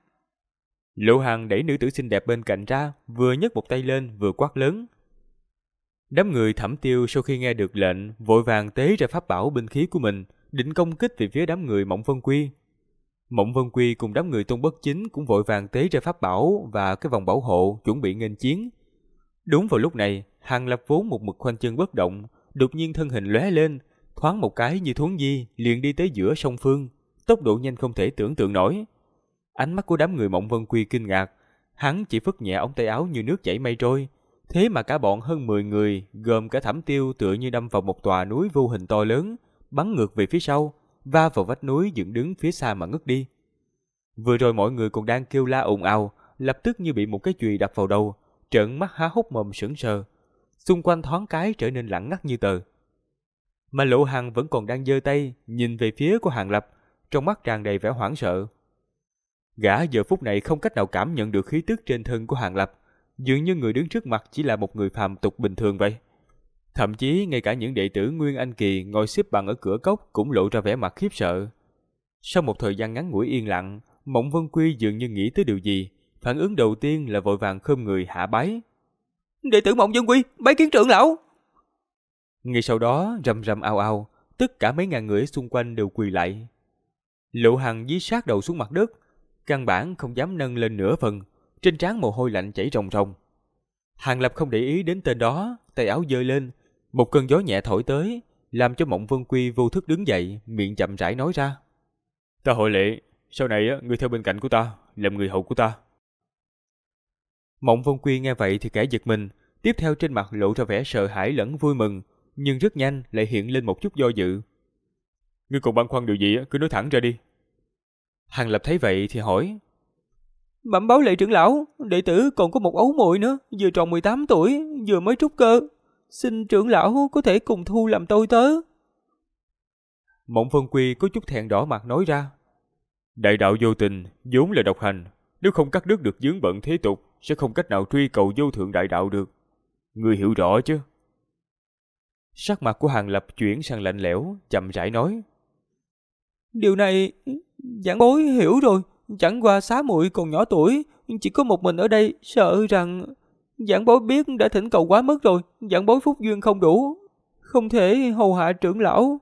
Lộ Hằng đẩy nữ tử xinh đẹp bên cạnh ra, vừa nhấc một tay lên vừa quát lớn. Đám người Thẩm Tiêu sau khi nghe được lệnh, vội vàng tế ra pháp bảo binh khí của mình, định công kích về phía đám người Mộng Vân Quy. Mộng Vân Quy cùng đám người Tôn Bất Chính cũng vội vàng tế ra pháp bảo và cái vòng bảo hộ chuẩn bị nghênh chiến. Đúng vào lúc này, Hàng Lập vốn một mực khoanh chân bất động, đột nhiên thân hình lóe lên, thoáng một cái như thuấn di, liền đi tới giữa song phương, tốc độ nhanh không thể tưởng tượng nổi. Ánh mắt của đám người Mộng Vân Quy kinh ngạc, hắn chỉ phất nhẹ ống tay áo như nước chảy mây trôi, thế mà cả bọn hơn 10 người, gồm cả Thẩm Tiêu tựa như đâm vào một tòa núi vô hình to lớn, bắn ngược về phía sau, va vào vách núi dựng đứng phía xa mà ngất đi. Vừa rồi mọi người còn đang kêu la ồn ào, lập tức như bị một cái chùy đập vào đầu, trợn mắt há hốc mồm sững sờ. Xung quanh thoáng cái trở nên lặng ngắt như tờ. Mà Lộ Hằng vẫn còn đang giơ tay nhìn về phía của Hàng Lập, trong mắt tràn đầy vẻ hoảng sợ. Gã giờ phút này không cách nào cảm nhận được khí tức trên thân của Hàng Lập, dường như người đứng trước mặt chỉ là một người phàm tục bình thường vậy. Thậm chí ngay cả những đệ tử Nguyên Anh Kỳ ngồi xếp bằng ở cửa cốc cũng lộ ra vẻ mặt khiếp sợ. Sau một thời gian ngắn ngủi yên lặng, Mộng Vân Quy dường như nghĩ tới điều gì, phản ứng đầu tiên là vội vàng khom người hạ bái. Đệ tử Mộng Dân Quy, bái kiến trưởng lão. Ngay sau đó, rầm rầm ào ào, tất cả mấy ngàn người xung quanh đều quỳ lại. Lộ Hằng dí sát đầu xuống mặt đất, căn bản không dám nâng lên nửa phần, trên trán mồ hôi lạnh chảy ròng ròng. Hàng Lập không để ý đến tên đó, tay áo giơ lên, một cơn gió nhẹ thổi tới, làm cho Mộng Vân Quy vô thức đứng dậy, miệng chậm rãi nói ra. Ta hội lệ, sau này ngươi theo bên cạnh của ta, làm người hầu của ta. Mộng Vân Quy nghe vậy thì kẻ giật mình, tiếp theo trên mặt lộ ra vẻ sợ hãi lẫn vui mừng, nhưng rất nhanh lại hiện lên một chút do dự. Ngươi còn băn khoăn điều gì cứ nói thẳng ra đi. Hàng Lập thấy vậy thì hỏi. Bẩm báo lệ trưởng lão, đệ tử còn có một ấu muội nữa, vừa tròn 18 tuổi, vừa mới trút cơ. Xin trưởng lão có thể cùng thu làm tôi tớ. Mộng Vân Quy có chút thẹn đỏ mặt nói ra. Đại đạo vô tình, vốn là độc hành. Nếu không cắt đứt được vướng bận thế tục, sẽ không cách nào truy cầu vô thượng đại đạo được. Ngươi hiểu rõ chứ? Sắc mặt của Hàng Lập chuyển sang lạnh lẽo, chậm rãi nói. Điều này, giảng bối hiểu rồi. Chẳng qua xá muội còn nhỏ tuổi, chỉ có một mình ở đây, sợ rằng giảng bối biết đã thỉnh cầu quá mức rồi. Giảng bối phúc duyên không đủ, không thể hầu hạ trưởng lão.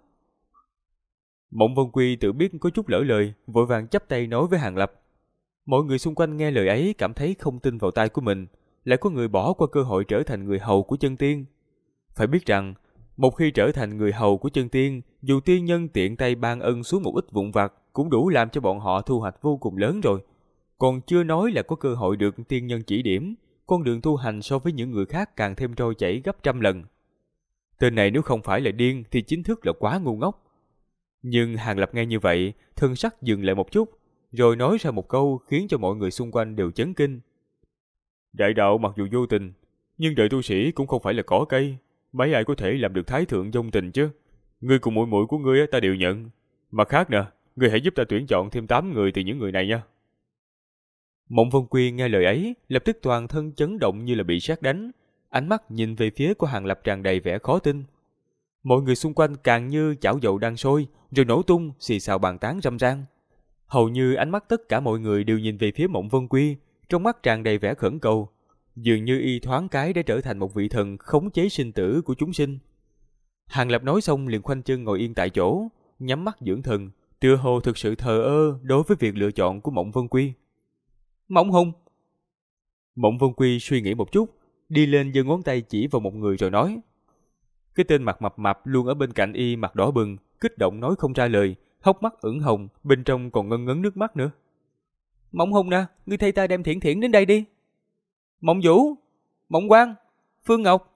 Mộng Vân Quy tự biết có chút lỡ lời, vội vàng chắp tay nói với Hàng Lập. Mọi người xung quanh nghe lời ấy cảm thấy không tin vào tai của mình, lại có người bỏ qua cơ hội trở thành người hầu của chân tiên. Phải biết rằng, một khi trở thành người hầu của chân tiên, dù tiên nhân tiện tay ban ân xuống một ít vụn vặt, cũng đủ làm cho bọn họ thu hoạch vô cùng lớn rồi. Còn chưa nói là có cơ hội được tiên nhân chỉ điểm, con đường tu hành so với những người khác càng thêm trôi chảy gấp trăm lần. Tên này nếu không phải là điên thì chính thức là quá ngu ngốc. Nhưng Hàng Lập nghe như vậy, thân sắc dừng lại một chút, rồi nói ra một câu khiến cho mọi người xung quanh đều chấn kinh. Đại đạo mặc dù vô tình, nhưng đời tu sĩ cũng không phải là cỏ cây. Mấy ai có thể làm được thái thượng vong tình chứ? Ngươi cùng muội muội của ngươi ta đều nhận. Mặt khác nè, ngươi hãy giúp ta tuyển chọn thêm 8 người từ những người này nha. Mộng Vân Quy nghe lời ấy, lập tức toàn thân chấn động như là bị sét đánh, ánh mắt nhìn về phía của Hàng Lập tràn đầy vẻ khó tin. Mọi người xung quanh càng như chảo dầu đang sôi, rồi nổ tung, xì xào bàn tán râm ran. Hầu như ánh mắt tất cả mọi người đều nhìn về phía Mộng Vân Quy, trong mắt tràn đầy vẻ khẩn cầu, dường như y thoáng cái đã trở thành một vị thần khống chế sinh tử của chúng sinh. Hàng Lập nói xong liền khoanh chân ngồi yên tại chỗ, nhắm mắt dưỡng thần, tựa hồ thực sự thờ ơ đối với việc lựa chọn của Mộng Vân Quy. Mộng Hùng. Mộng Vân Quy suy nghĩ một chút, đi lên giơ ngón tay chỉ vào một người rồi nói. Cái tên mặt mập mạp luôn ở bên cạnh y mặt đỏ bừng, kích động nói không ra lời, hốc mắt ửng hồng, bên trong còn ngân ngấn nước mắt nữa. Mộng Hùng nè, ngươi thay ta đem Thiển Thiển đến đây đi. Mộng Vũ, Mộng Quang, Phương Ngọc.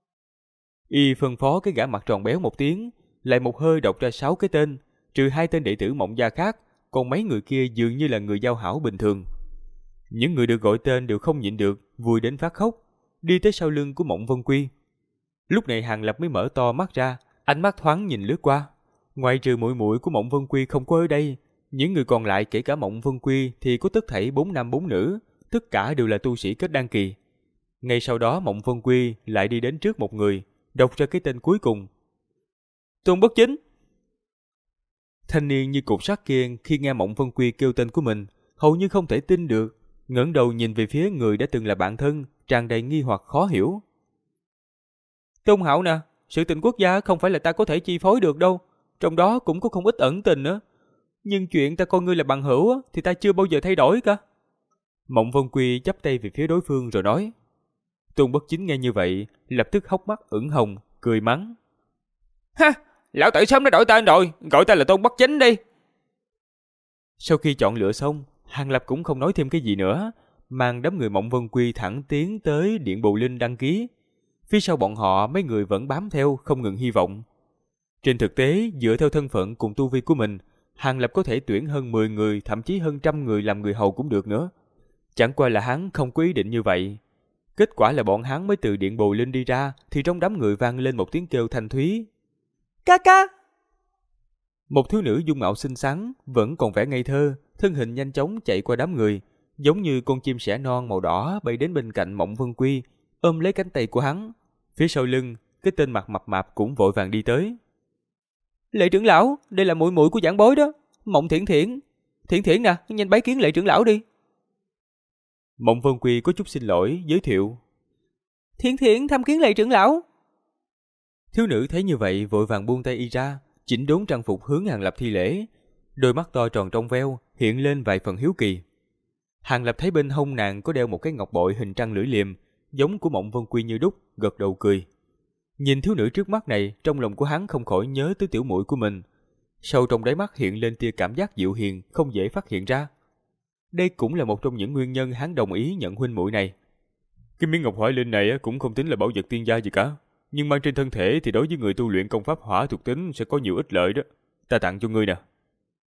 Y phân phó cái gã mặt tròn béo một tiếng, lại một hơi đọc ra 6 cái tên, trừ 2 tên đệ tử Mộng gia khác, còn mấy người kia dường như là người giao hảo bình thường. Những người được gọi tên đều không nhịn được, vui đến phát khóc, đi tới sau lưng của Mộng Vân Quy. Lúc này Hàng Lập mới mở to mắt ra, ánh mắt thoáng nhìn lướt qua. Ngoài trừ muội muội của Mộng Vân Quy không có ở đây, những người còn lại kể cả Mộng Vân Quy thì có tất thảy 4 nam 4 nữ, tất cả đều là tu sĩ kết đan kỳ. Ngay sau đó Mộng Vân Quy lại đi đến trước một người, đọc ra cái tên cuối cùng. Tôn Bất Chính. Thanh niên như cục sắt kia khi nghe Mộng Vân Quy kêu tên của mình, hầu như không thể tin được, ngẩng đầu nhìn về phía người đã từng là bạn thân, tràn đầy nghi hoặc khó hiểu. Tôn Hạo nè, sự tình quốc gia không phải là ta có thể chi phối được đâu, trong đó cũng có không ít ẩn tình nữa. Nhưng chuyện ta coi ngươi là bằng hữu thì ta chưa bao giờ thay đổi cả. Mộng Vân Quy chắp tay về phía đối phương rồi nói. Tôn Bất Chính nghe như vậy, lập tức hốc mắt ửng hồng, cười mắng. Ha, lão tử sớm đã đổi tên rồi, gọi ta là Tôn Bất Chính đi. Sau khi chọn lựa xong, Hàng Lập cũng không nói thêm cái gì nữa, mang đám người Mộng Vân Quy thẳng tiến tới Điện Bồ Linh đăng ký. Phía sau bọn họ mấy người vẫn bám theo, không ngừng hy vọng. Trên thực tế, dựa theo thân phận cùng tu vi của mình, Hàng Lập có thể tuyển hơn 10 người, thậm chí hơn trăm người làm người hầu cũng được nữa. Chẳng qua là hắn không có ý định như vậy. Kết quả là bọn hắn mới từ Điện Bồ Linh đi ra, thì trong đám người vang lên một tiếng kêu thanh thúy. Ca ca! Một thiếu nữ dung mạo xinh xắn, vẫn còn vẻ ngây thơ, thân hình nhanh chóng chạy qua đám người, giống như con chim sẻ non màu đỏ bay đến bên cạnh Mộng Vân Quy, ôm lấy cánh tay của hắn. Phía sau lưng, cái tên mặt mập mạp cũng vội vàng đi tới. Lệ trưởng lão, đây là muội muội của giảng bối đó, Mộng Thiển Thiển. Thiển Thiển nè, nhanh bái kiến lệ trưởng lão đi. Mộng Vân Quy có chút xin lỗi, giới thiệu. Thiển Thiển tham kiến lệ trưởng lão. Thiếu nữ thấy như vậy vội vàng buông tay y ra, chỉnh đốn trang phục hướng Hàng Lập thi lễ, đôi mắt to tròn trong veo hiện lên vài phần hiếu kỳ. Hàng Lập thấy bên hông nàng có đeo một cái ngọc bội hình trăng lưỡi liềm, giống của Mộng Vân Quy như đúc, gật đầu cười. Nhìn thiếu nữ trước mắt này, trong lòng của hắn không khỏi nhớ tới tiểu muội của mình. Sâu trong đáy mắt hiện lên tia cảm giác dịu hiền, không dễ phát hiện ra. Đây cũng là một trong những nguyên nhân hắn đồng ý nhận huynh muội này. Cái miếng ngọc hỏa linh này cũng không tính là bảo vật tiên gia gì cả, nhưng mang trên thân thể thì đối với người tu luyện công pháp hỏa thuộc tính sẽ có nhiều ích lợi đó. Ta tặng cho ngươi nè.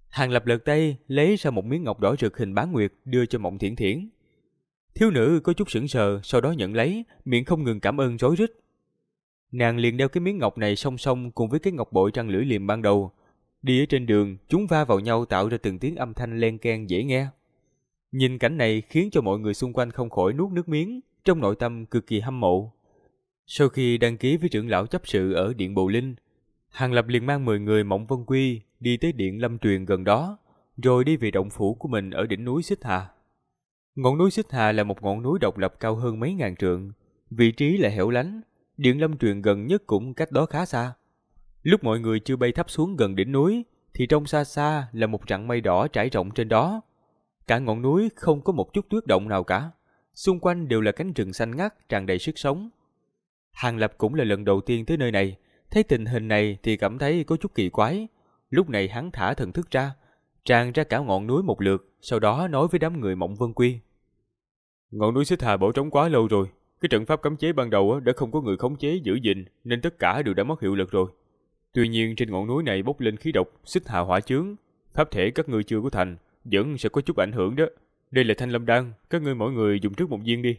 Hàng Lập lật tay lấy ra một miếng ngọc đỏ rực hình bán nguyệt đưa cho Mộng Thiển Thiển. Thiếu nữ có chút sững sờ, sau đó nhận lấy, miệng không ngừng cảm ơn rối rít. Nàng liền đeo cái miếng ngọc này song song cùng với cái ngọc bội trăng lưỡi liềm ban đầu. Đi ở trên đường, chúng va vào nhau tạo ra từng tiếng âm thanh len keng dễ nghe. Nhìn cảnh này khiến cho mọi người xung quanh không khỏi nuốt nước miếng, trong nội tâm cực kỳ hâm mộ. Sau khi đăng ký với trưởng lão chấp sự ở Điện Bồ Linh, Hàng Lập liền mang 10 người Mộng Vân Quy đi tới Điện Lâm Tuyền gần đó, rồi đi về động phủ của mình ở đỉnh núi Xích Hà. Ngọn núi Xích Hà là một ngọn núi độc lập cao hơn mấy ngàn trượng, vị trí lại hẻo lánh, Điện Lâm Tuyền gần nhất cũng cách đó khá xa. Lúc mọi người chưa bay thấp xuống gần đỉnh núi, thì trong xa xa là một rặng mây đỏ trải rộng trên đó. Cả ngọn núi không có một chút tuyết động nào cả, xung quanh đều là cánh rừng xanh ngắt tràn đầy sức sống. Hàng Lập cũng là lần đầu tiên tới nơi này, thấy tình hình này thì cảm thấy có chút kỳ quái. Lúc này hắn thả thần thức ra, tràn ra cả ngọn núi một lượt, sau đó nói với đám người Mộng Vân Quy. Ngọn núi Xích Hà bỏ trống quá lâu rồi, cái trận pháp cấm chế ban đầu đã không có người khống chế giữ gìn, nên tất cả đều đã mất hiệu lực rồi. Tuy nhiên trên ngọn núi này bốc lên khí độc, Xích Hà hỏa chướng, pháp thể các ngươi chưa có thành, vẫn sẽ có chút ảnh hưởng đó. Đây là Thanh Lâm đan, các ngươi mỗi người dùng trước một viên đi.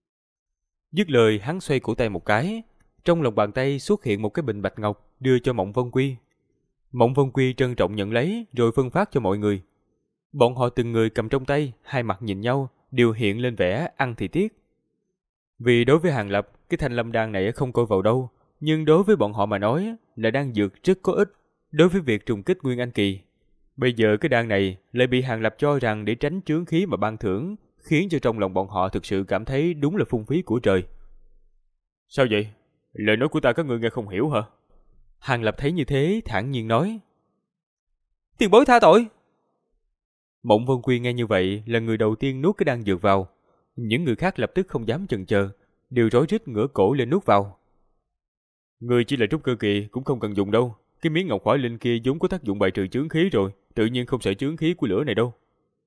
Dứt lời hắn xoay cổ tay một cái, trong lòng bàn tay xuất hiện một cái bình bạch ngọc đưa cho Mộng Vân Quy. Mộng Vân Quy trân trọng nhận lấy rồi phân phát cho mọi người. Bọn họ từng người cầm trong tay, hai mặt nhìn nhau, đều hiện lên vẻ ăn thì tiếc. Vì đối với Hàng Lập, cái Thanh Lâm đan này không coi vào đâu, nhưng đối với bọn họ mà nói là đan dược rất có ích đối với việc trùng kích Nguyên Anh Kỳ. Bây giờ cái đan này lại bị Hàng Lập cho rằng để tránh chướng khí mà ban thưởng, khiến cho trong lòng bọn họ thực sự cảm thấy đúng là phung phí của trời. Sao vậy? Lời nói của ta các ngươi nghe không hiểu hả? Hàng Lập thấy như thế thản nhiên nói. Tiền bối tha tội. Mộng Vân Quy nghe như vậy là người đầu tiên nuốt cái đan dược vào. Những người khác lập tức không dám chần chờ, đều rối rít ngửa cổ lên nuốt vào. Người chỉ là trúc cơ kỳ cũng không cần dùng đâu. Cái miếng ngọc hỏa linh kia vốn có tác dụng bài trừ chướng khí rồi, tự nhiên không sợ chướng khí của lửa này đâu.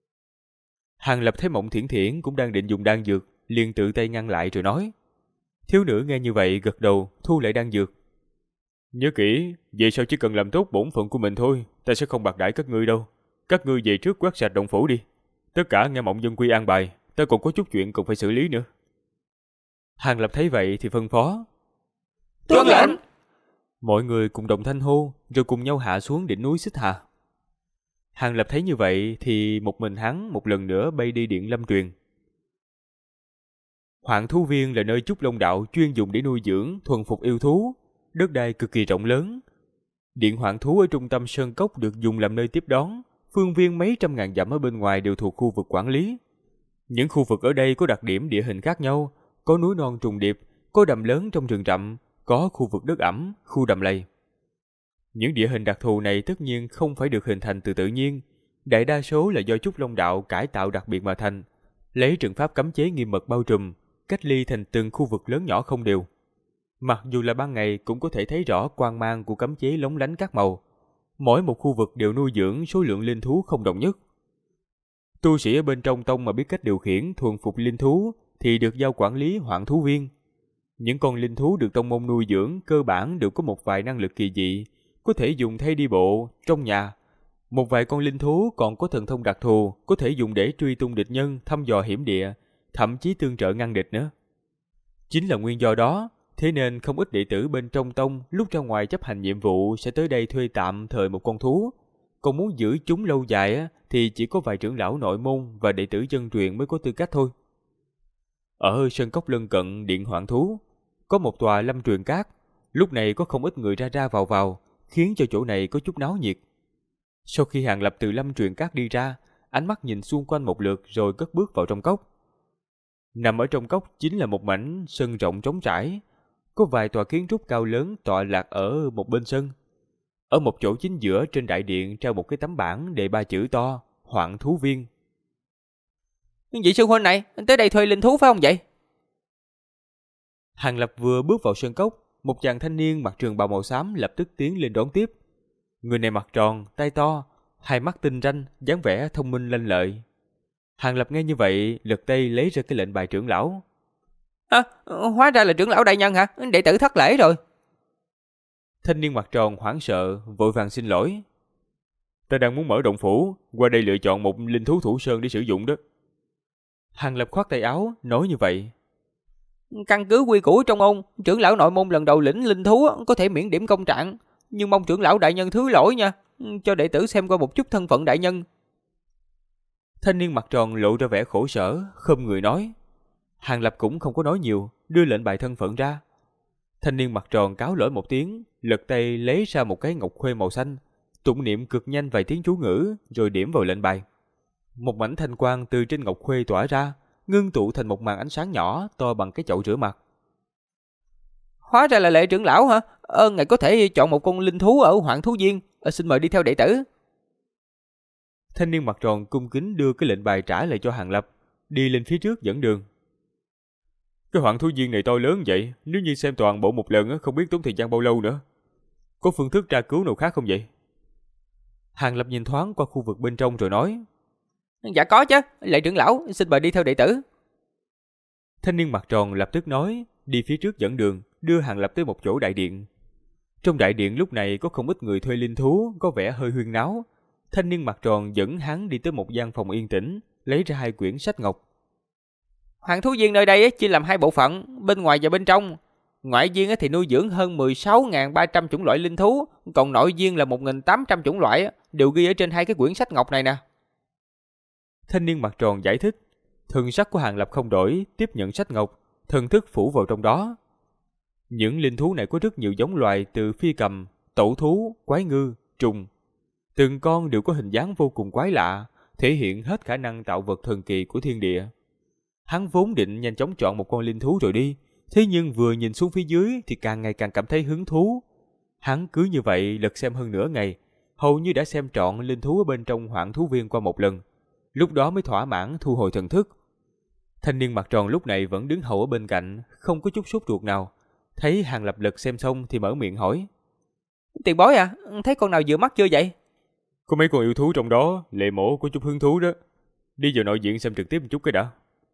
Hàng Lập thấy Mộng Thiển Thiển cũng đang định dùng đan dược, liền tự tay ngăn lại rồi nói. Thiếu nữ nghe như vậy gật đầu, thu lại đan dược. Nhớ kỹ, về sau chỉ cần làm tốt bổn phận của mình thôi, ta sẽ không bạc đãi các ngươi đâu. Các ngươi về trước quét sạch động phủ đi. Tất cả nghe Mộng Vân Quy an bài, ta còn có chút chuyện cần phải xử lý nữa. Hàng Lập thấy vậy thì phân phó. Tuân lệnh. Mọi người cùng đồng thanh hô, rồi cùng nhau hạ xuống đỉnh núi Xích Hà. Hàng Lập thấy như vậy thì một mình hắn một lần nữa bay đi Điện Lâm Tuyền. Hoạn thú viên là nơi Trúc Long Đạo chuyên dùng để nuôi dưỡng, thuần phục yêu thú, đất đai cực kỳ rộng lớn. Điện hoạn thú ở trung tâm sơn cốc được dùng làm nơi tiếp đón, phương viên mấy trăm ngàn dặm ở bên ngoài đều thuộc khu vực quản lý. Những khu vực ở đây có đặc điểm địa hình khác nhau, có núi non trùng điệp, có đầm lớn trong rừng rậm, có khu vực đất ẩm, khu đầm lầy. Những địa hình đặc thù này tất nhiên không phải được hình thành từ tự nhiên, đại đa số là do Trúc Long Đạo cải tạo đặc biệt mà thành, lấy trận pháp cấm chế nghiêm mật bao trùm, cách ly thành từng khu vực lớn nhỏ không đều. Mặc dù là ban ngày cũng có thể thấy rõ quang mang của cấm chế lóng lánh các màu. Mỗi một khu vực đều nuôi dưỡng số lượng linh thú không đồng nhất. Tu sĩ ở bên trong tông mà biết cách điều khiển thuần phục linh thú thì được giao quản lý hoạn thú viên. Những con linh thú được tông môn nuôi dưỡng cơ bản đều có một vài năng lực kỳ dị, có thể dùng thay đi bộ, trong nhà. Một vài con linh thú còn có thần thông đặc thù, có thể dùng để truy tung địch nhân, thăm dò hiểm địa, thậm chí tương trợ ngăn địch nữa. Chính là nguyên do đó, thế nên không ít đệ tử bên trong tông lúc ra ngoài chấp hành nhiệm vụ sẽ tới đây thuê tạm thời một con thú. Còn muốn giữ chúng lâu dài thì chỉ có vài trưởng lão nội môn và đệ tử chân truyền mới có tư cách thôi. Ở sơn cốc lân cận điện hoạn thú, có một tòa lâm truyền cát, lúc này có không ít người ra ra vào, khiến cho chỗ này có chút náo nhiệt. Sau khi Hàng Lập từ lâm truyền cát đi ra, ánh mắt nhìn xung quanh một lượt rồi cất bước vào trong cốc. Nằm ở trong cốc chính là một mảnh sân rộng trống trải, có vài tòa kiến trúc cao lớn tọa lạc ở một bên sân. Ở một chỗ chính giữa trên đại điện treo một cái tấm bảng đề 3 chữ to, Hoạn thú viên. Vị sư huynh này, tới đây thuê linh thú phải không vậy? Hàng Lập vừa bước vào sân cốc, một chàng thanh niên mặc trường bào màu xám lập tức tiến lên đón tiếp. Người này mặt tròn, tay to, hai mắt tinh ranh, dáng vẻ thông minh lanh lợi. Hàng Lập nghe như vậy, lật tay lấy ra cái lệnh bài trưởng lão. Hóa ra là trưởng lão đại nhân hả? Đệ tử thất lễ rồi. Thanh niên mặt tròn hoảng sợ, vội vàng xin lỗi. Ta đang muốn mở động phủ, qua đây lựa chọn một linh thú thủ sơn để sử dụng đó. Hàng Lập khoát tay áo, nói như vậy. Căn cứ quy củ trong môn, trưởng lão nội môn lần đầu lĩnh linh thú có thể miễn điểm công trạng, nhưng mong trưởng lão đại nhân thứ lỗi nha, cho đệ tử xem qua một chút thân phận đại nhân. Thanh niên mặt tròn lộ ra vẻ khổ sở, khom người nói. Hàng Lập cũng không có nói nhiều, đưa lệnh bài thân phận ra. Thanh niên mặt tròn cáo lỗi một tiếng, lật tay lấy ra một cái ngọc khuê màu xanh, tụng niệm cực nhanh vài tiếng chú ngữ, rồi điểm vào lệnh bài. Một mảnh thanh quang từ trên ngọc khuê tỏa ra, ngưng tụ thành một màn ánh sáng nhỏ to bằng cái chậu rửa mặt. Hóa ra là Lệ trưởng lão hả? Ngài có thể chọn một con linh thú ở Hoạn Thú Viên, xin mời đi theo đệ tử. Thanh niên mặt tròn cung kính đưa cái lệnh bài trả lại cho Hàng Lập, đi lên phía trước dẫn đường. Cái Hoạn Thú Viên này to lớn vậy, nếu như xem toàn bộ một lần không biết tốn thời gian bao lâu nữa. Có phương thức tra cứu nào khác không vậy? Hàng Lập nhìn thoáng qua khu vực bên trong rồi nói. Dạ có chứ, Lệ trưởng lão, xin mời đi theo đệ tử. Thanh niên mặt tròn lập tức nói, đi phía trước dẫn đường, đưa Hàng Lập tới một chỗ đại điện. Trong đại điện lúc này có không ít người thuê linh thú, có vẻ hơi huyên náo. Thanh niên mặt tròn dẫn hắn đi tới một gian phòng yên tĩnh, lấy ra 2 quyển sách ngọc. Hoạn Thú Viên nơi đây chia làm 2 bộ phận, bên ngoài và bên trong. Ngoại viên thì nuôi dưỡng hơn 16.300 chủng loại linh thú, còn nội viên là 1.800 chủng loại, đều ghi ở trên 2 cái quyển sách ngọc này nè. Thanh niên mặt tròn giải thích, thần sắc của Hàng Lập không đổi, tiếp nhận sách ngọc, thần thức phủ vào trong đó. Những linh thú này có rất nhiều giống loài từ phi cầm, tẩu thú, quái ngư, trùng. Từng con đều có hình dáng vô cùng quái lạ, thể hiện hết khả năng tạo vật thần kỳ của thiên địa. Hắn vốn định nhanh chóng chọn một con linh thú rồi đi, thế nhưng vừa nhìn xuống phía dưới thì càng ngày càng cảm thấy hứng thú. Hắn cứ như vậy lật xem hơn nửa ngày, hầu như đã xem trọn linh thú ở bên trong Hoạn Thú Viên qua một lần. Lúc đó mới thỏa mãn thu hồi thần thức. Thanh niên mặt tròn lúc này vẫn đứng hầu ở bên cạnh, không có chút sốt ruột nào. Thấy Hàng Lập lật xem xong thì mở miệng hỏi. Tiền bối à, thấy con nào vừa mắt chưa vậy? Có mấy con yêu thú trong đó, Lệ Mổ có chút hứng thú đó. Đi vào nội viện xem trực tiếp một chút cái đã.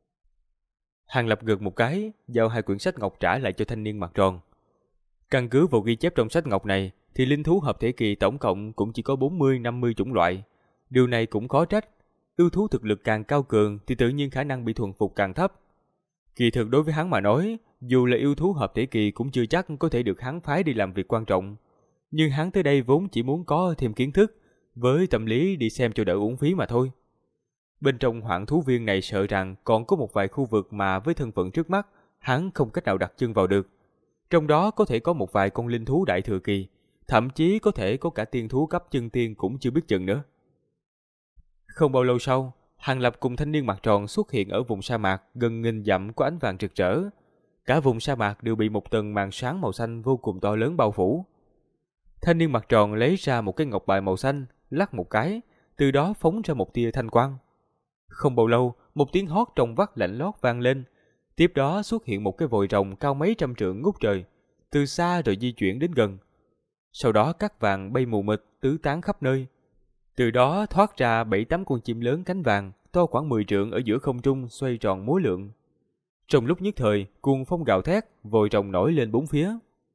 Hàng Lập gật một cái, giao 2 quyển sách ngọc trả lại cho thanh niên mặt tròn. Căn cứ vào ghi chép trong sách ngọc này, thì linh thú hợp thể kỳ tổng cộng cũng chỉ có 40-50 chủng loại. Điều này cũng khó trách. Yêu thú thực lực càng cao cường thì tự nhiên khả năng bị thuần phục càng thấp. Kỳ thực đối với hắn mà nói, dù là yêu thú hợp thể kỳ cũng chưa chắc có thể được hắn phái đi làm việc quan trọng. Nhưng hắn tới đây vốn chỉ muốn có thêm kiến thức, với tâm lý đi xem cho đỡ uổng phí mà thôi. Bên trong Hoạn Thú Viên này sợ rằng còn có một vài khu vực mà với thân phận trước mắt, hắn không cách nào đặt chân vào được. Trong đó có thể có một vài con linh thú đại thừa kỳ, thậm chí có thể có cả tiên thú cấp chân tiên cũng chưa biết chừng nữa. Không bao lâu sau, Hàng Lập cùng thanh niên mặt tròn xuất hiện ở vùng sa mạc gần 1000 dặm có ánh vàng rực rỡ. Cả vùng sa mạc đều bị một tầng màn sáng màu xanh vô cùng to lớn bao phủ. Thanh niên mặt tròn lấy ra một cái ngọc bài màu xanh, lắc một cái, từ đó phóng ra một tia thanh quang. Không bao lâu, một tiếng hót trong vắt lạnh lót vang lên. Tiếp đó xuất hiện một cái vòi rồng cao mấy trăm trượng ngút trời, từ xa rồi di chuyển đến gần. Sau đó cát vàng bay mù mịt tứ tán khắp nơi. Từ đó thoát ra 7-8 con chim lớn cánh vàng, to khoảng 10 trượng ở giữa không trung xoay tròn múa lượn. Trong lúc nhất thời, cuồng phong gào thét, vòi rồng nổi lên bốn phía.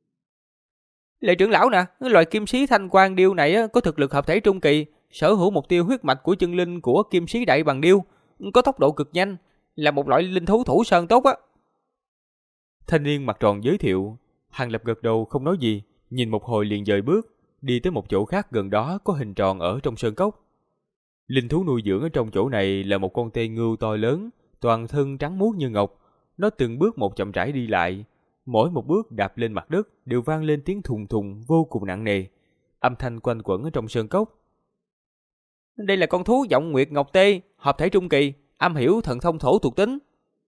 Lệ trưởng lão nè, loài kim sĩ thanh quang điêu này có thực lực hợp thể trung kỳ, sở hữu một tia huyết mạch của chân linh của kim sĩ đại bằng điêu, có tốc độ cực nhanh, là một loại linh thú thủ sơn tốt á. Thanh niên mặt tròn giới thiệu. Hàng Lập gật đầu không nói gì, nhìn một hồi liền dời bước, đi tới một chỗ khác gần đó có hình tròn ở trong sơn cốc. Linh thú nuôi dưỡng ở trong chỗ này là một con tê ngưu to lớn, toàn thân trắng muốt như ngọc. Nó từng bước một chậm rãi đi lại, mỗi một bước đạp lên mặt đất đều vang lên tiếng thùng thùng vô cùng nặng nề, âm thanh quanh quẩn ở trong sơn cốc. Đây là con thú giọng nguyệt ngọc tê, hợp thể trung kỳ, am hiểu thần thông thổ thuộc tính.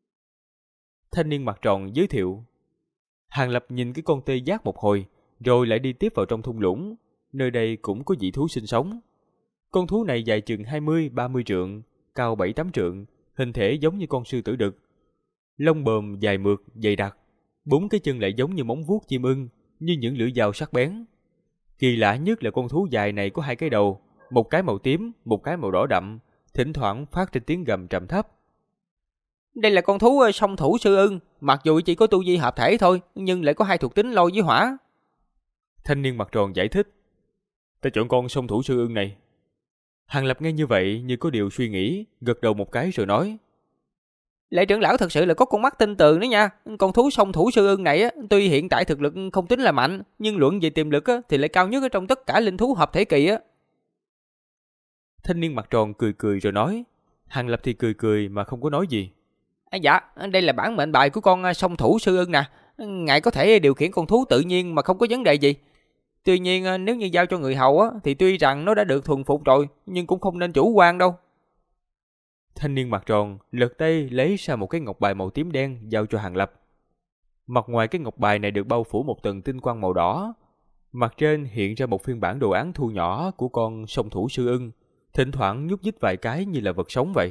Thanh niên mặt tròn giới thiệu. Hàng Lập nhìn cái con tê giác một hồi, rồi lại đi tiếp vào trong thung lũng. Nơi đây cũng có dị thú sinh sống. Con thú này dài chừng 20-30 trượng, cao 7-8 trượng, hình thể giống như con sư tử đực. Lông bờm dài mượt, dày đặc, 4 cái chân lại giống như móng vuốt chim ưng, như những lưỡi dao sắc bén. Kỳ lạ nhất là con thú dài này có 2 cái đầu, một cái màu tím, một cái màu đỏ đậm, thỉnh thoảng phát ra tiếng gầm trầm thấp. Đây là con thú song thủ sư ưng, mặc dù chỉ có tu vi hợp thể thôi, nhưng lại có 2 thuộc tính lôi với hỏa. Thanh niên mặt tròn giải thích. Ta chọn con song thủ sư ưng này. Hàng Lập nghe như vậy như có điều suy nghĩ, gật đầu một cái rồi nói. Lệ trưởng lão thật sự là có con mắt tinh tường đó nha. Con thú song thủ sư ưng này á, tuy hiện tại thực lực không tính là mạnh, nhưng luận về tiềm lực á, thì lại cao nhất ở trong tất cả linh thú hợp thể kỳ á. Thanh niên mặt tròn cười cười rồi nói. Hàng Lập thì cười cười mà không có nói gì. Dạ, đây là bản mệnh bài của con song thủ sư ưng nè. Ngài có thể điều khiển con thú tự nhiên mà không có vấn đề gì. Tuy nhiên nếu như giao cho người hầu á, thì tuy rằng nó đã được thuần phục rồi, nhưng cũng không nên chủ quan đâu. Thanh niên mặt tròn lật tay lấy ra một cái ngọc bài màu tím đen giao cho Hàng Lập. Mặt ngoài cái ngọc bài này được bao phủ một tầng tinh quang màu đỏ. Mặt trên hiện ra một phiên bản đồ án thu nhỏ của con song thủ sư ưng, thỉnh thoảng nhúc nhích vài cái như là vật sống vậy.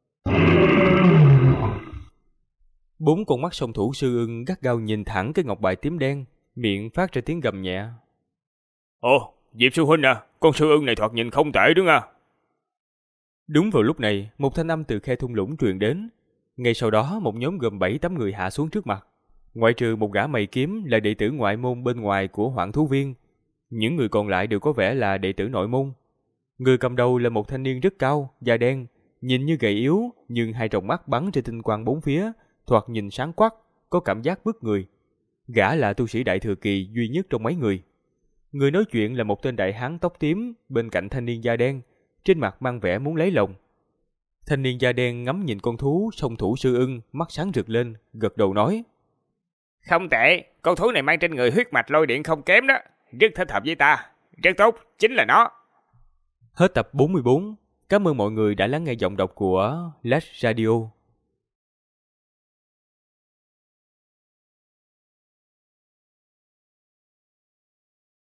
4 con mắt song thủ sư ưng gắt gao nhìn thẳng cái ngọc bài tím đen, miệng phát ra tiếng gầm nhẹ. Ồ, Diệp sư huynh à, con sư ưng này thoạt nhìn không tệ đúng à? Đúng vào lúc này, một thanh âm từ khe thung lũng truyền đến. Ngay sau đó, một nhóm gồm 7-8 người hạ xuống trước mặt. Ngoại trừ một gã mày kiếm là đệ tử ngoại môn bên ngoài của Hoạn Thú Viên, những người còn lại đều có vẻ là đệ tử nội môn. Người cầm đầu là một thanh niên rất cao, da đen, nhìn như gầy yếu, nhưng hai tròng mắt bắn trên tinh quang bốn phía, thoạt nhìn sáng quắc, có cảm giác bức người. Gã là tu sĩ đại thừa kỳ duy nhất trong mấy người. Người nói chuyện là một tên đại hán tóc tím bên cạnh thanh niên da đen, trên mặt mang vẻ muốn lấy lòng. Thanh niên da đen ngắm nhìn con thú song thủ sư ưng, mắt sáng rực lên, gật đầu nói. Không tệ, con thú này mang trên người huyết mạch lôi điện không kém đó, rất thích hợp với ta, rất tốt, chính là nó. Hết tập 44. Cảm ơn mọi người đã lắng nghe giọng đọc của Flash Radio.